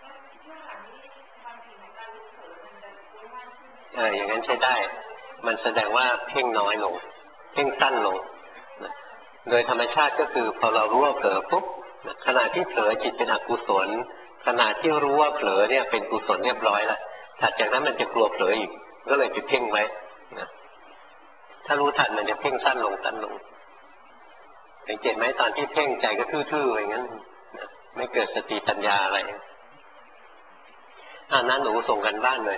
A: อย่างนั้นใช้ได้มันแสดงว่าเพ่งน้อยลงเพ่งสั้นลงโดยธรรมชาติก็คือพอเรารู้ว่าเผลอปุ๊บขณะที่เผลอจิตเป็นอกุศลขณะที่รู้ว่าเผลอเนี่ยเป็นกุศลเรียบร้อยแล้วถัดจากนั้นมันจะกลัวเผลออีกก็เลยไปเพ่งไว้นะถ้ารู้ทันมันจะเพ่งสั้นลงสั้นลงสังเกตไหมตอนที่เพ่งใจก็ทื่อๆอย่างนั้นนะไม่เกิดสติปัญญาอะไรนั้นหนูส่งกันบ้านเลย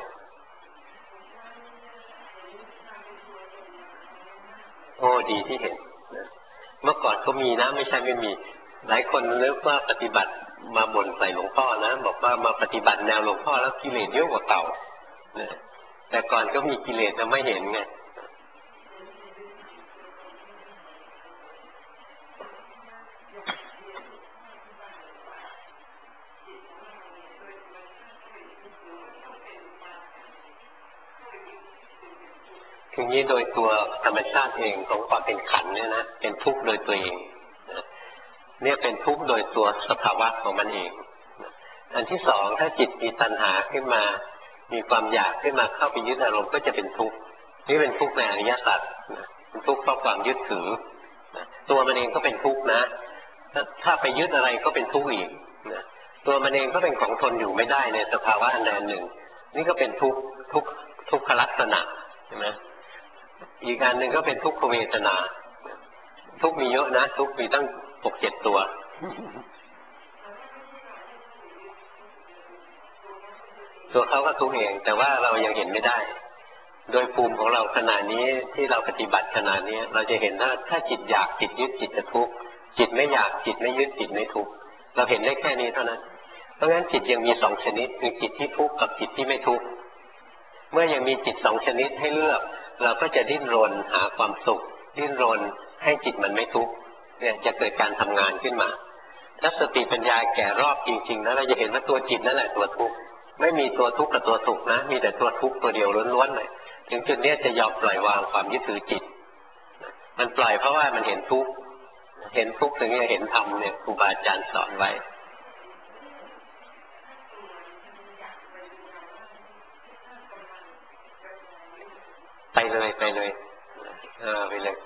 A: โอ้ดีที่เห็นนะเมื่อก่อนก็มีนะไม่ใช่ไม่มีหลายคนนึกว่าปฏิบัติมาบ่นใส่หลวงพ่อนะบอกว่ามาปฏิบัติแนวหลวงพ่อแล้วกิเลสเยอะกว่าเก่านะแต่ก่อนก็มีกิเลสแต่ไม่เห็นไงคือนี้โดยตัวธรรมชาติเองของความเป็นขันธ์เนี่ยนะเป็นทุกข์โดยตัวเองเนี่ยเป็นทุกข์โดยตัวสภาวะของมันเองอันที่สองถ้าจิตมีตัณหาขึ้นมามีความอยากขึ้นมาเข้าไปยึดอารมณ์ก็จะเป็นทุกข์นี่เป็นทุกข์ในอริยสัจเป็นทุกข์เพราะความยึดถือตัวมันเองก็เป็นทุกข์นะถ้าไปยึดอะไรก็เป็นทุกข์อีกตัวมันเองก็เป็นของทนอยู่ไม่ได้ในสภาวะอันใดอันหนึ่งนี่ก็เป็นทุกขลักษณะใช่ไหมอีกอันหนึ่งก็เป็นทุกขเวทนาทุกมีเยอะนะทุกมีตั้ง6-7 ตัวเขาก็ทุกเองแต่ว่าเรายังเห็นไม่ได้โดยภูมิของเราขณะนี้ที่เราปฏิบัติขณะนี้เราจะเห็นว่าถ้าจิตอยากจิตยึดจิตจะทุกข์จิตไม่อยากจิตไม่ยึดจิตไม่ทุกข์เราเห็นได้แค่นี้เท่านั้นเพราะงั้นจิตยังมี2 ชนิดคือจิตที่ทุกข์กับจิตที่ไม่ทุกข์เมื่อยังมีจิต2 ชนิดให้เลือกเราก็จะดิ้นรนหาความสุขดิ้นรนให้จิตมันไม่ทุกข์เนี่ยจะเกิดการทำงานขึ้นมาถ้าสติปัญญาแก่รอบจริงๆนะเราจะเห็นว่าตัวจิตนั่นแหละตัวทุกข์ไม่มีตัวทุกข์กับตัวสุขนะมีแต่ตัวทุกข์ตัวเดียวล้วนๆเลยถึงจุดนี้จะยอมปล่อยวางความยึดถือจิตมันปล่อยเพราะว่ามันเห็นทุกข์เห็นทุกข์ถึงจะเห็นธรรมเนี่ยครูบาอาจารย์สอนไว้ไปเลยไปเลยไปเลย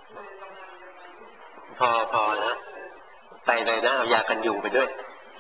A: พอนะไปเลยนะเอายากันยุงไปด้วย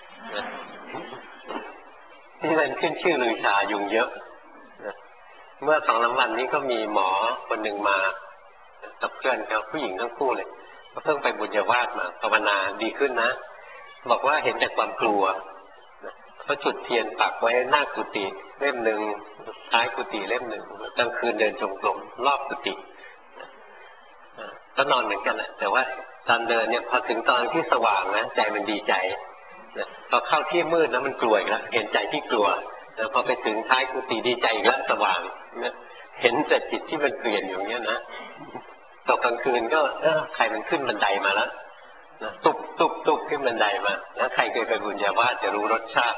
A: ที่มันขึ้นชื่อลือชายุงเยอะเมื่อ2-3 วันนี้ก็มีหมอคนหนึ่งมากับเพื่อนเขาผู้หญิงทั้งคู่เลยเขาเพิ่งไปบุญญาวาสมาภาวนาดีขึ้นนะบอกว่าเห็นแต่ความกลัวเขาจุดเทียนปักไว้หน้ากุฏิเล่มหนึ่งท้ายกุฏิเล่มหนึ่งกลางคืนเดินจงกรมรอบกุฏิก็นอนเหมือนกันแหละแต่ว่าตอนเดินเนี่ยพอถึงตอนที่สว่างนะใจมันดีใจพอเข้าที่มืดแล้วมันกลัวอีกแล้วเห็นใจที่กลัวแล้วพอไปถึงท้ายกุฏิดีใจอีกแล้วสว่างเห็นแต่จิตที่มันเปลี่ยนอย่างเงี้ยนะตกกลางคืนก็ใครมันขึ้นบันไดมาแล้วตุบขึ้นบันไดมาแล้วใครเคยไปบุญญาวาสจะรู้รสชาติ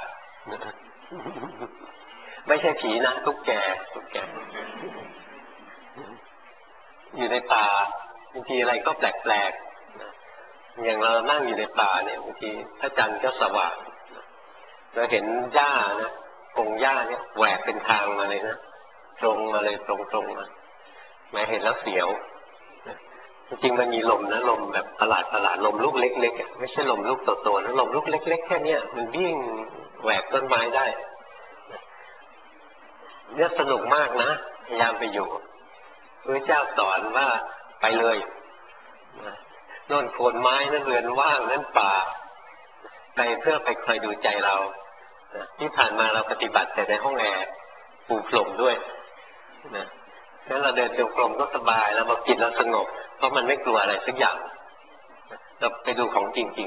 A: ไม่ใช่ผีนะตุ๊กแกอยู่ในป่าบางทีอะไรก็แปลกๆอย่างเรานั่งอยู่ในป่าเนี่ยบางทีพระจันทร์ก็สว่างเราเห็นหญ้านะกงหญ้าเนี่ยแหวกเป็นทางมาเลยนะตรงมาเลยตรงมาแม้เห็นแล้วเสียวจริงๆมันมีลมนะลมแบบประหลาดลมลูกเล็กๆไม่ใช่ลมลูกโตๆนะลมลูกเล็กๆแค่นี้มันวิ่งแหวกต้นไม้ได้เนี่ยสนุกมากนะพยายามไปอยู่พระเจ้าสอนว่าไปเลยโน่นโคนไม้นั่นเรือนว่างนั่นป่าไปเพื่อไปคอยดูใจเราที่ผ่านมาเราปฏิบัติแต่ในห้องแอร์ปูพรมด้วยนะงั้นเราเดินจงกรมก็สบายแล้วพอจิตเราสงบเพราะมันไม่กลัวอะไรสักอย่างเราไปดูของจริง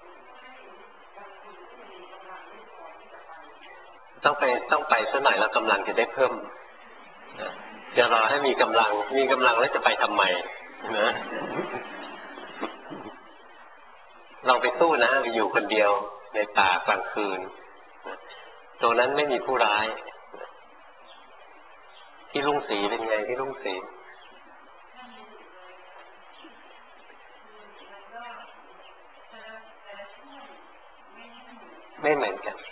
A: ๆต้องไปสักหน่อยแล้วกำลังจะได้เพิ่มจะรอให้มีกำลังแล้วจะไปทำไมนะลองไปสู้นะไปอยู่คนเดียวในป่ากลางคืนตรงนั้นไม่มีผู้ร้ายที่ลุงศรีเป็นไงที่ลุงศรีไม่เหมือนกัน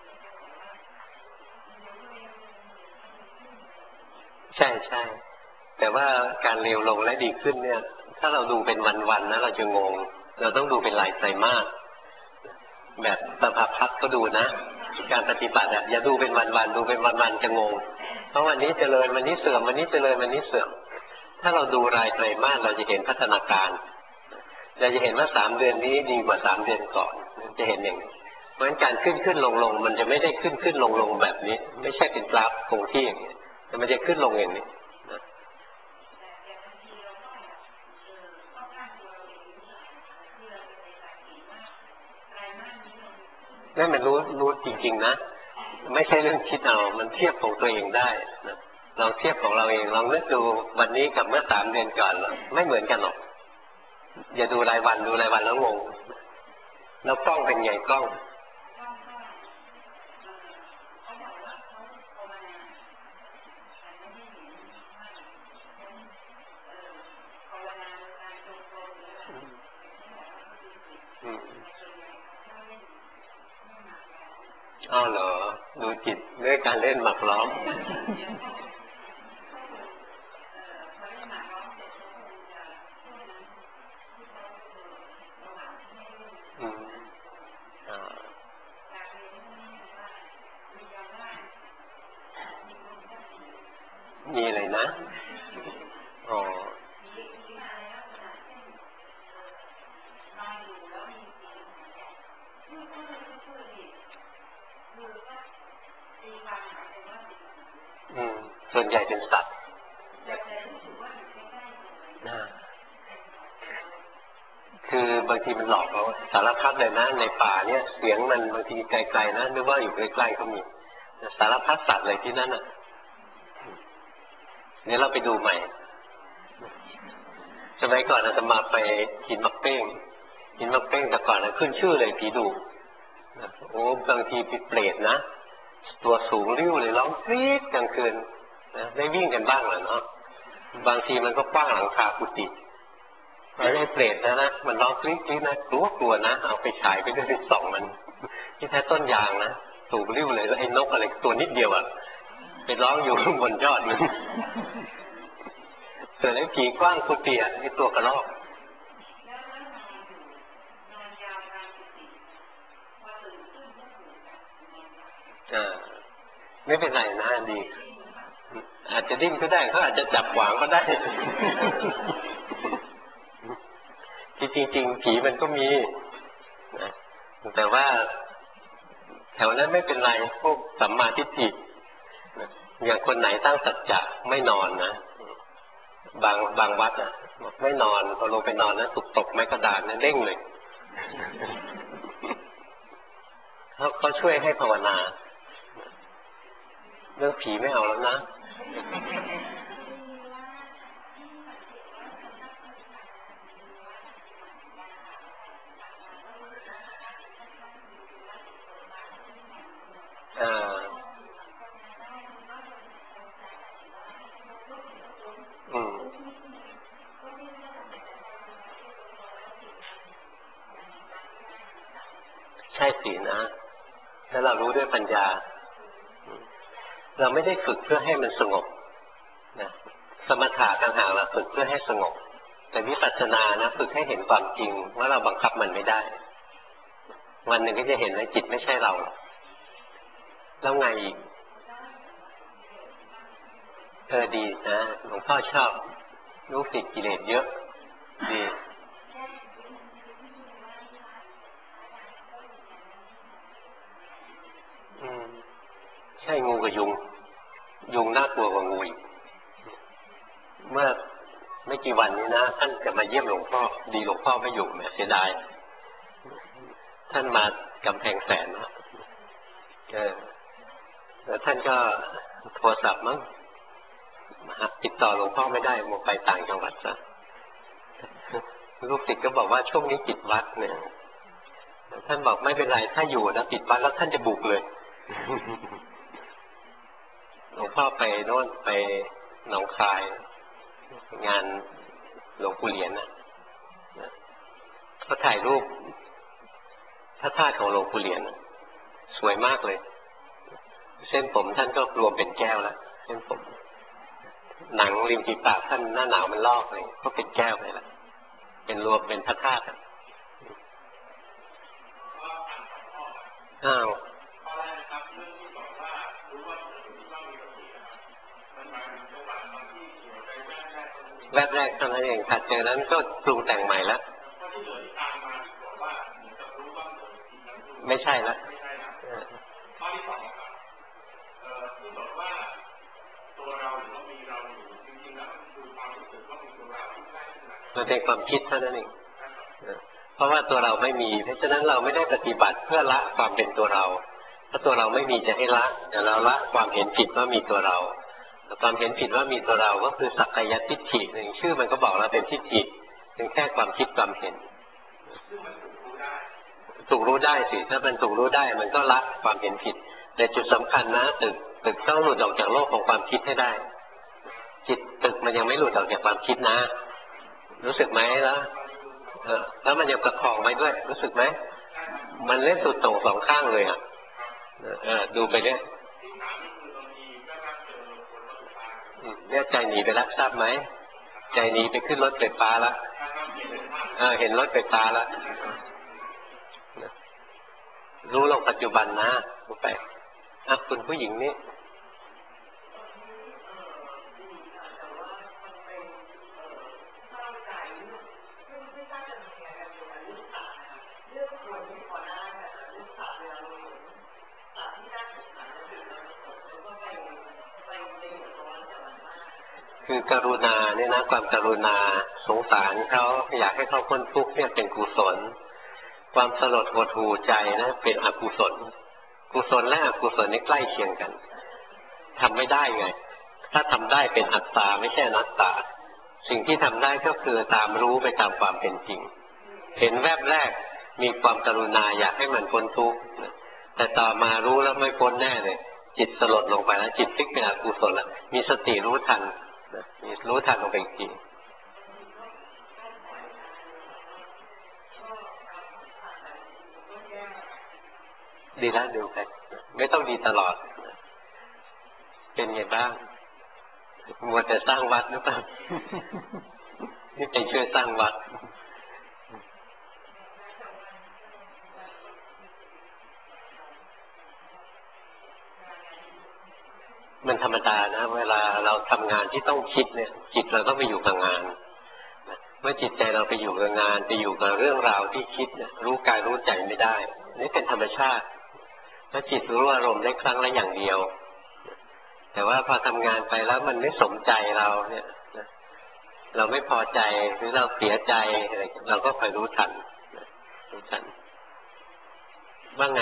A: ใช่แต่ว่าการเลวลงและดีขึ้นเนี่ยถ้าเราดูเป็นวันๆนะเราจะงงเราต้องดูเป็นรายไตรมาสแบบสภาพัฒน์ก็ดูนะการปฏิบัติอย่าดูเป็นวันๆดูเป็นวันๆจะงงเพราะวันนี้เจริญวันนี้เสื่อมวันนี้เจริญวันนี้เสื่อมถ้าเราดูรายไตรมาสเราจะเห็นพัฒนาการเราจะเห็นว่า3 เดือนนี้ดีกว่า3 เดือนก่อนจะเห็นอย่างนี้เพราะฉะนั้นการขึ้นลงมันจะไม่ได้ขึ้นลงแบบนี้ไม่ใช่เป็นกราฟคงที่อย่างนี้แต่มันจะขึ้นลงอย่างนี้นั่นมันรู้จริงๆนะไม่ใช่เรื่องคิดเอามันเทียบของตัวเองได้นะลองเทียบของเราเองลองนึกดูวันนี้กับเมื่อ3 เดือนก่อนไม่เหมือนกันหรอกอย่าดูรายวันดูรายวันแล้วงงแล้วกล้องเป็นไงกล้องอ้าวเหรอดูจิตด้วยการเล่นหมากล้อมมีอะไรนะอ๋อส่วนใหญ่เป็นสัตว์คือบางทีมันหลอกเราสารพัดเลยนะในป่าเนี่ยเสียงมันบางทีไกลๆนะนึกว่าอยู่ใกล้ๆก็มีสารพัดสัตว์เลยที่นั่นอ่ะนี่เราไปดูใหม่สมัยก่อนอาตมาไปหินมักเป้งแต่ก่อนขึ้นชื่อเลยผีดุโอ้บางทีเปรตนะตัวสูงริ้วเลยร้องกรี๊ดกลางคืนนะได้วิ่งกันบ้างเหรอเนาะบางทีมันก็กว้างหลังคากุฏิแล้วไอ้เปรตนะมันร้องกรี๊ดนะกลัวนะเอาไปฉายไปด้วยส่องมันที่แท้ต้นยางนะสูงริ้วเลยแล้วไอ้นกอะไรตัวนิดเดียวอ่ะไปร้องอยู่บนยอดมันส่วนไอ้ผีกว้างกุฏิไอ้ตัวกระรอกไม่เป็นไรนะดีอาจจะดิ้นก็ได้เขาอาจจะจับขวางก็ได้ที่จริงๆผีมันก็มีนะแต่ว่าแถวนั้นไม่เป็นไรพวกสัมมาทิฏฐิอย่างคนไหนตั้งสัจจะไม่นอนนะบางวัดนะบอกไม่นอนพอลงไปนอนนะตกไม้กระดานนะเด้งเลยเขาช่วยให้ภาวนาเรื่องผีไม่เอาแล้วนะใช่สินะถ้าเรารู้ด้วยปัญญาเราไม่ได้ฝึกเพื่อให้มันสงบนะสมถะต่างหากเราฝึกเพื่อให้สงบแต่วิปัสสนานะฝึกให้เห็นความจริงว่าเราบังคับมันไม่ได้วันหนึ่งก็จะเห็นว่าจิตไม่ใช่เราแล้วไงอีกดีนะหลวงพ่อชอบลูกศิษย์กิเลสเยอะดีใช่งูกับยุงน่ากลัวกว่างูอีกเมื่อไม่กี่วันนี้นะท่านจะมาเยี่ยมหลวงพ่อดีหลวงพ่อไม่อยู่แหมเสียดายท่านมากำแพงแสนนะแล้วท่านก็โทรศัพท์มั้งติดต่อหลวงพ่อไม่ได้โมไปต่างจังหวัดซะลูกศิษย์ก็บอกว่าช่วงนี้ปิดวัดเนี่ยท่านบอกไม่เป็นไรถ้าอยู่นะปิดวัดแล้วท่านจะบุกเลยหลวงพ่อไปโน่นไปหนองคายงานหลวงปู่เหรียญนะเขาถ่ายรูปพระธาตุของหลวงปู่เหรียญสวยมากเลยเส้นผมท่านก็รวมเป็นแก้วแล้วเส้นผมหนังริมฝีปากท่านหน้าหนาวมันลอกเลยก็เป็นแก้วเลยล่ะเป็นรวมเป็นพระธาตุอ้าวแวบแรกเท่านั้นเองถัดจากนั้นก็ปรุงแต่งใหม่แล้วไม่ใช่ละมันเป็นความคิดเท่านั้นเองเพราะว่าตัวเราไม่มีเพราะฉะนั้นเราไม่ได้ปฏิบัติเพื่อละความเป็นตัวเราถ้าตัวเราไม่มีจะให้ละแต่เราละความเห็นผิดว่ามีตัวเราความเห็นผิดว่ามีตัวเราก็คือสักกายทิฏฐิหนึ่งชื่อมันก็บอกแล้วเป็นทิฏฐิเป็นแค่ความคิดความเห็นถูกรู้ได้สิถ้ามันถูกรู้ได้มันก็ละความเห็นผิดแต่จุดสำคัญนะตึกต้องหลุดออกจากโลกของความคิดให้ได้จิตตึกมันยังไม่หลุดออกจากความคิดนะรู้สึกไหมแล้วมันยังประคองไว้ด้วยรู้สึกไหมมันเล่นสุดโต่งสองข้างเลยดูไปเนี่ยใจหนีไปแล้วทราบไหมใจหนีไปขึ้นรถไฟฟ้าแล้วเห็นรถไฟฟ้าแล้วรู้ลงปัจจุบันนะรู้ไปคุณผู้หญิงนี่คือกรุณาเนี่ยนะความกรุณาสงสารเขาอยากให้เขาพ้นทุกข์เนี่ยเป็นกุศลความสลดหดหู่ใจนะเป็นอกุศลกุศลและอกุศลนี่ใกล้เคียงกันทำไม่ได้ไงถ้าทำได้เป็นอัตตาไม่ใช่อนัตตาสิ่งที่ทำได้ก็คือตามรู้ไปตามความเป็นจริงเห็นแวบแรกมีความกรุณาอยากให้มันพ้นทุกข์แต่ต่อมารู้แล้วไม่พ้นแน่เลยจิตสลดลงไปแล้วจิตพลิกเป็นอกุศลแล้วมีสติรู้ทันมีรู้ทันลงไปอีกทีดีแล้วดูไปไม่ต้องดีตลอดเป็นไงบ้างมัวแต่สร้างวัดหรือเปล่านี่ไปช่วยสร้างวัดมันธรรมดานะเวลาเราทำงานที่ต้องคิดเนี่ยจิตเราต้องไปอยู่กับงานเมื่อจิตใจเราไปอยู่กับงานไปอยู่กับเรื่องราวที่คิดเนี่ยรู้กายรู้ใจไม่ได้นี่เป็นธรรมชาติถ้าจิตรู้อารมณ์ได้ครั้งละอย่างเดียวแต่ว่าพอทำงานไปแล้วมันไม่สมใจเราเนี่ยเราไม่พอใจหรือเราเสียใจอะไรเราก็คอยรู้ทันรู้ทันว่าไง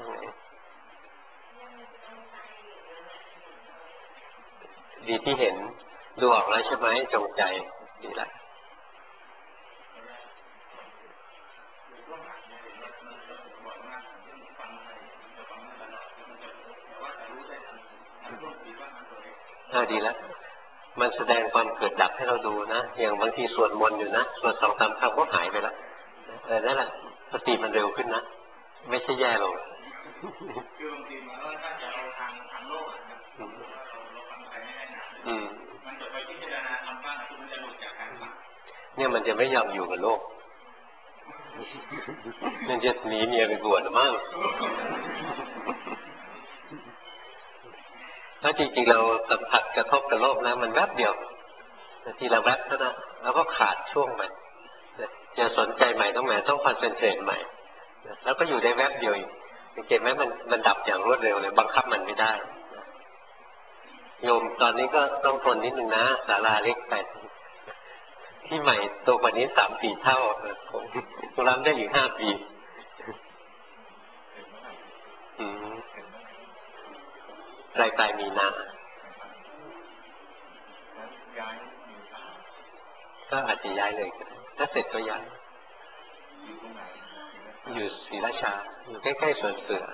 A: ดีที่เห็นดูออกแล้วใช่ไหมจงใจดีละดีแล้วมันแสดงความเกิดดับให้เราดูนะอย่างบางทีสวดมนต์อยู่นะสวดสองสามคำก็หายไปแล้วนั่นแหละสติมันเร็วขึ้นนะไม่ใช่แย่ลงคือบางทีมันถ้าจะเอาทางโลกเราฟังใครไม่ได้นะมันจะไปพิจารณาทำบ้างคือมันจะหลุดจากการฟังเนี่ยมันจะไม่ยอมอยู่กับโลกมันจะหนีเมียไปบวชมั้งถ้าจริงๆเราสัมผัสกระทบกับโลกนะมันแวบเดียวทีละแวบเท่านั้นแล้วก็ขาดช่วงไปจะสนใจใหม่ต้องคอนเซนเทรตใหม่แล้วก็อยู่ได้แวบเดียวอีกสังเกตไหมมันดับอย่างรวดเร็วเลยบังคับมันไม่ได้โยมตอนนี้ก็ต้องทนนิดนึงนะศาลาเล็กไปที่ใหม่โตกว่านี้3-4 เท่าคงรับได้อยู่5 ปีปลายมีนาก็อาจจะย้ายเลยถ้าเสร็จก็ย้ายอยู่ศรีราชาอยู่ใกล้ๆสวนเสือ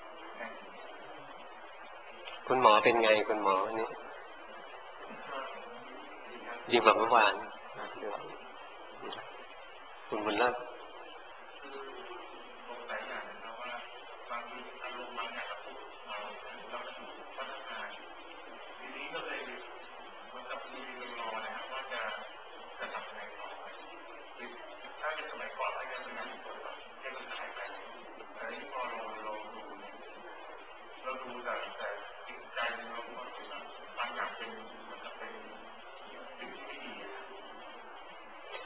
A: คุณหมอเป็นไงคุณหมอนี่ดีกว่าเมื่อวานคุณบุญเลิศ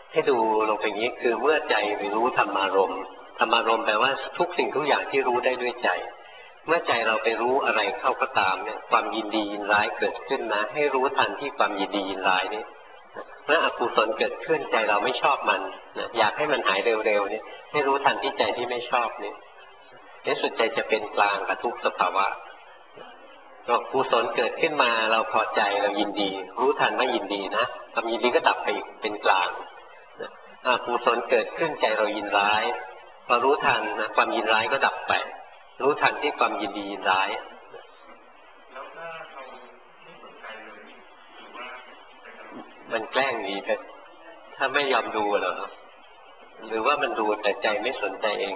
A: ให้ดูลงไปอย่างนี้คือเมื่อใจไปรู้ธรรมารมณ์ธรรมารมณ์แปลว่าทุกสิ่งทุกอย่างที่รู้ได้ด้วยใจเมื่อใจเราไปรู้อะไรเข้าก็ตามเนี่ยความยินดียินร้ายเกิดขึ้นนะให้รู้ทันที่ความยินดียินร้ายนี่เมื่ออกุศลเกิดขึ้นใจเราไม่ชอบมันอยากให้มันหายเร็วๆนี่ให้รู้ทันที่ใจที่ไม่ชอบนี่ในสุดใจจะเป็นกลางกับทุกสภาวะกุศลเกิดขึ้นมาเราพอใจเรายินดีรู้ทันว่ายินดีนะความยินดีก็ดับไปอีกเป็นกลางกุศลเกิดขึ้นใจเรายินร้ายพอรู้ทันนะความยินร้ายก็ดับไปรู้ทันที่ความยินดียินร้ายมันแกล้งดีแต่ถ้าไม่ยอมดูเหรอหรือว่ามันดูแต่ใจไม่สนใจเอง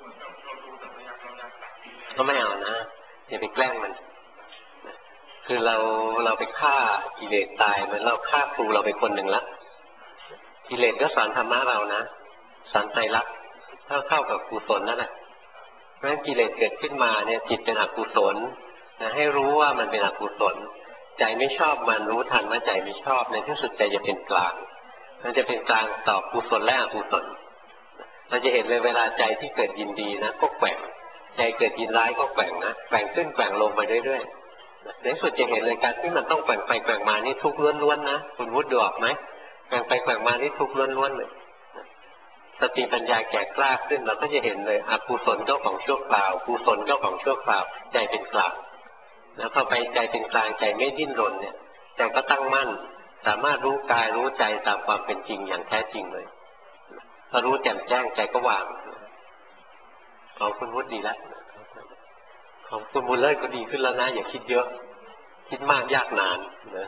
A: ก็ไม่เอานะอย่าไปแกล้งมันคือเราไปฆ่ากิเลสตายเหมือนเราฆ่าครูเราไปคนหนึ่งละกิเลสก็สอนธรรมะเรานะสอนใจรักเข้ากับกุศลนั่นแหละเพราะฉะนั้นกิเลสเกิดขึ้นมาเนี่ยจิตเป็นอกุศลนะให้รู้ว่ามันเป็นอกุศลใจไม่ชอบมันรู้ทันว่าใจไม่ชอบในที่สุดใจจะเป็นกลางมันจะเป็นกลางต่อกุศลและอกุศลเราจะเห็นเลยเวลาใจที่เกิดยินดีนะก็แกว่งใจเกิดยินร้ายก็แกว่งนะแกว่งขึ้นแกว่งลงไปเรื่อยๆในสุดจะเห็นเลยการที่มันต้องแกว่งไปแกว่งมานี่ทุกข์ล้วนๆนะคุณวุฒิดูออกไหมแกว่งไปแกว่งมานี่ทุกข์ล้วนๆเลยสติปัญญาแก่กล้าขึ้นเราก็จะเห็นเลยอกุศลเจ้าของชั่วคราวกุศลเจ้าของชั่วคราวใจเป็นกลางแล้วพอไปใจเป็นกลางใจไม่ดิ้นรนเนี่ยใจก็ตั้งมั่นสามารถรู้กายรู้ใจตามความเป็นจริงอย่างแท้จริงเลยพอรู้แจ่มแจ้งใจก็วางของคุณวุฒิดีแล้วของคุณบุญเลิศก็ดีขึ้นแล้วนะอย่าคิดเยอะคิดมากยากนานนะ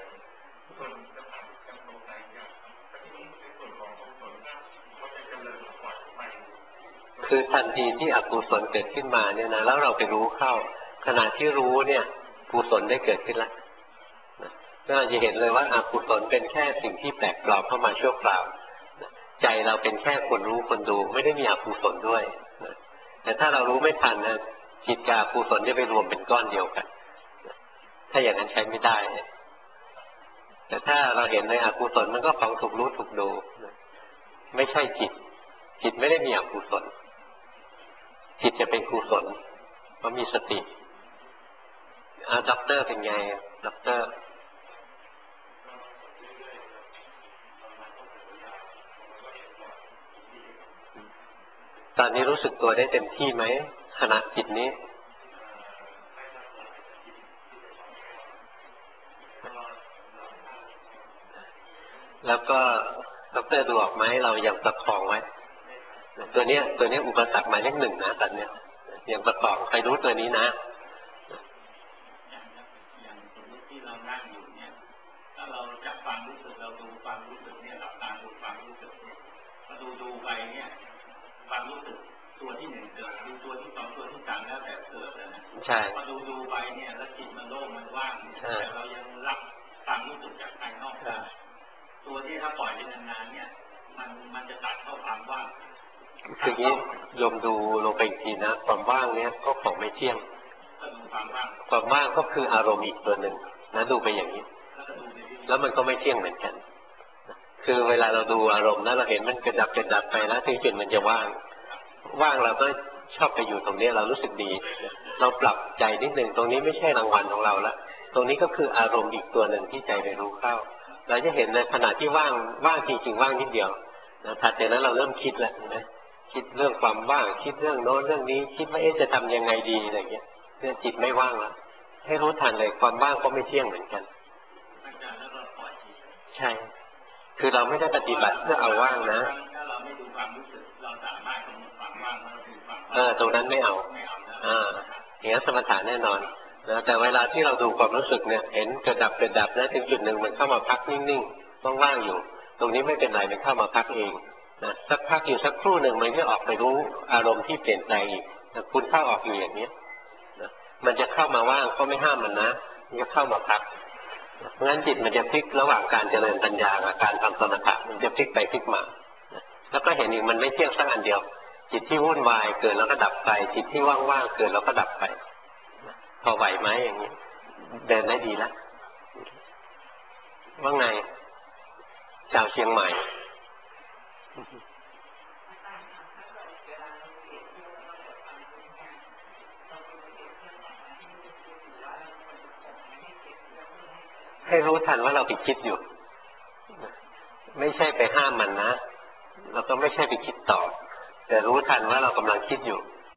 A: คือทันทีที่อกุศลเกิดขึ้นมาเนี่ยนะแล้วเราไปรู้เข้าขณะที่รู้เนี่ยกุศลได้เกิดขึ้นแล้วก็จะเห็นเลยว่าอกุศลเป็นแค่สิ่งที่แปลกปลอมเข้ามาชั่วคราวใจเราเป็นแค่คนรู้คนดูไม่ได้มีอกุศลด้วยแต่ถ้าเรารู้ไม่ทันนะจิตกับอกุศลจะไปรวมเป็นก้อนเดียวกันถ้าอย่างนั้นใช้ไม่ได้แต่ถ้าเราเห็นในอกุศลมันก็ของถูกรู้ถูกดูไม่ใช่จิตไม่ได้มีอกุศลจิตจะเป็นกุศลเพราะมีสติด็อกเตอร์เป็นไงด็อกเตอร์ตอนนี้รู้สึกตัวได้เต็มที่ไหมขณะจิตนี้แล้วก็ด็อกเตอร์ดูออกไหมเรายังประคองไว้ตัวเนี้ยอุปสรรคหมายเลข 1นะตอนเนี้ยยังประคองใครรู้ตัวนี้นะ
B: อย่างสมมติที่เรานั่งอยู่เนี่ยถ้าเราจับความรู้สึกเราดูความรู้สึกเนี่ยหลับตาดูความรู้สึกเนี่ยพอดูไปเนี่ยความรู้สึกตัวที่ 1เกิดดูตัวที่ 2ตัวที่ 3แล้วแต่เกิดนะ
A: ใช่
B: พอดูไปเนี่ยแล้วจิตมันโล่งมันว่างแต่เรายังรับความรู้สึกจากภายนอกตัวที่ถ้าปล่อยไปนานๆเนี่ยมันจะตัดเข้าความว่าง
A: คือนี้โยมดูลงไปอีกทีนะความว่างเนี้ยก็ของไม่เที่ยงความว่างก็คืออารมณ์อีกตัวหนึ่งนะดูไปอย่างนี้แล้วมันก็ไม่เที่ยงเหมือนกันคือเวลาเราดูอารมณ์นะเราเห็นมันกระดับไปแล้วถึงจุดมันจะว่างเราก็ชอบไปอยู่ตรงนี้เรารู้สึกดีเราปรับใจนิดหนึ่งตรงนี้ไม่ใช่รางวัลของเราละตรงนี้ก็คืออารมณ์อีกตัวหนึ่งที่ใจไปรู้เข้าเราจะเห็นในขณะที่ว่างจริงๆว่างนิดเดียวถัดจากนั้นเราเริ่มคิดแล้วนะคิดเรื่องความว่างคิดเรื่องโน้นเรื่องนี้คิดว่าจะทำยังไงดีอะไรเงี้ยเนี่ยจิตไม่ว่างแล้วให้รู้ทันเลยความว่างก็ไม่เที่ยงเหมือนกันใช่คือเราไม่ได้ปฏิบัติเพื่อเอาว่างนะ
B: ถ้าเราไม่ดูความรู้สึกเราสามารถกำหนดความว่างแล้วดูความ
A: ตรงนั้นไม่เอาอย่างนั้นสมถะแน่นอนนะแต่เวลาที่เราดูความรู้สึกเนี่ยเห็นเกิดดับนะถึงจุดหนึ่งมันเข้ามาพักนิ่งๆว่างๆอยู่ตรงนี้ไม่เป็นไรมันเข้ามาพักเองนะสักพักอยู่สักครู่หนึ่งมันก็ออกไปรู้อารมณ์ที่เปลี่ยนแปลงอีกนะคุณเข้าออกอยู่อย่างนี้นะมันจะเข้ามาว่างก็ไม่ห้ามมันนะมันจะเข้ามาพักเพราะฉะนั้นจิตมันจะพลิกระหว่างการเจริญปัญญากับการทำสมถะมันจะพลิกไปพลิกมาแล้วก็เห็นอีกมันไม่เที่ยงสักอันเดียวจิตที่วุ่นวายเกิดแล้วก็ดับไปจิตที่ว่างๆเกิดแล้วก็ดับไปพอไหวไหมอย่างนี้เดินได้ดีแล้วว่าไงชาวเชียงใหม่ให้รู้ทันว่าเราไปคิดอยู่ไม่ใช่ไปห้ามมันนะเราก็ไม่ใช่ไปคิดต่อแต่รู้ทันว่าเรากำลังคิดอยู่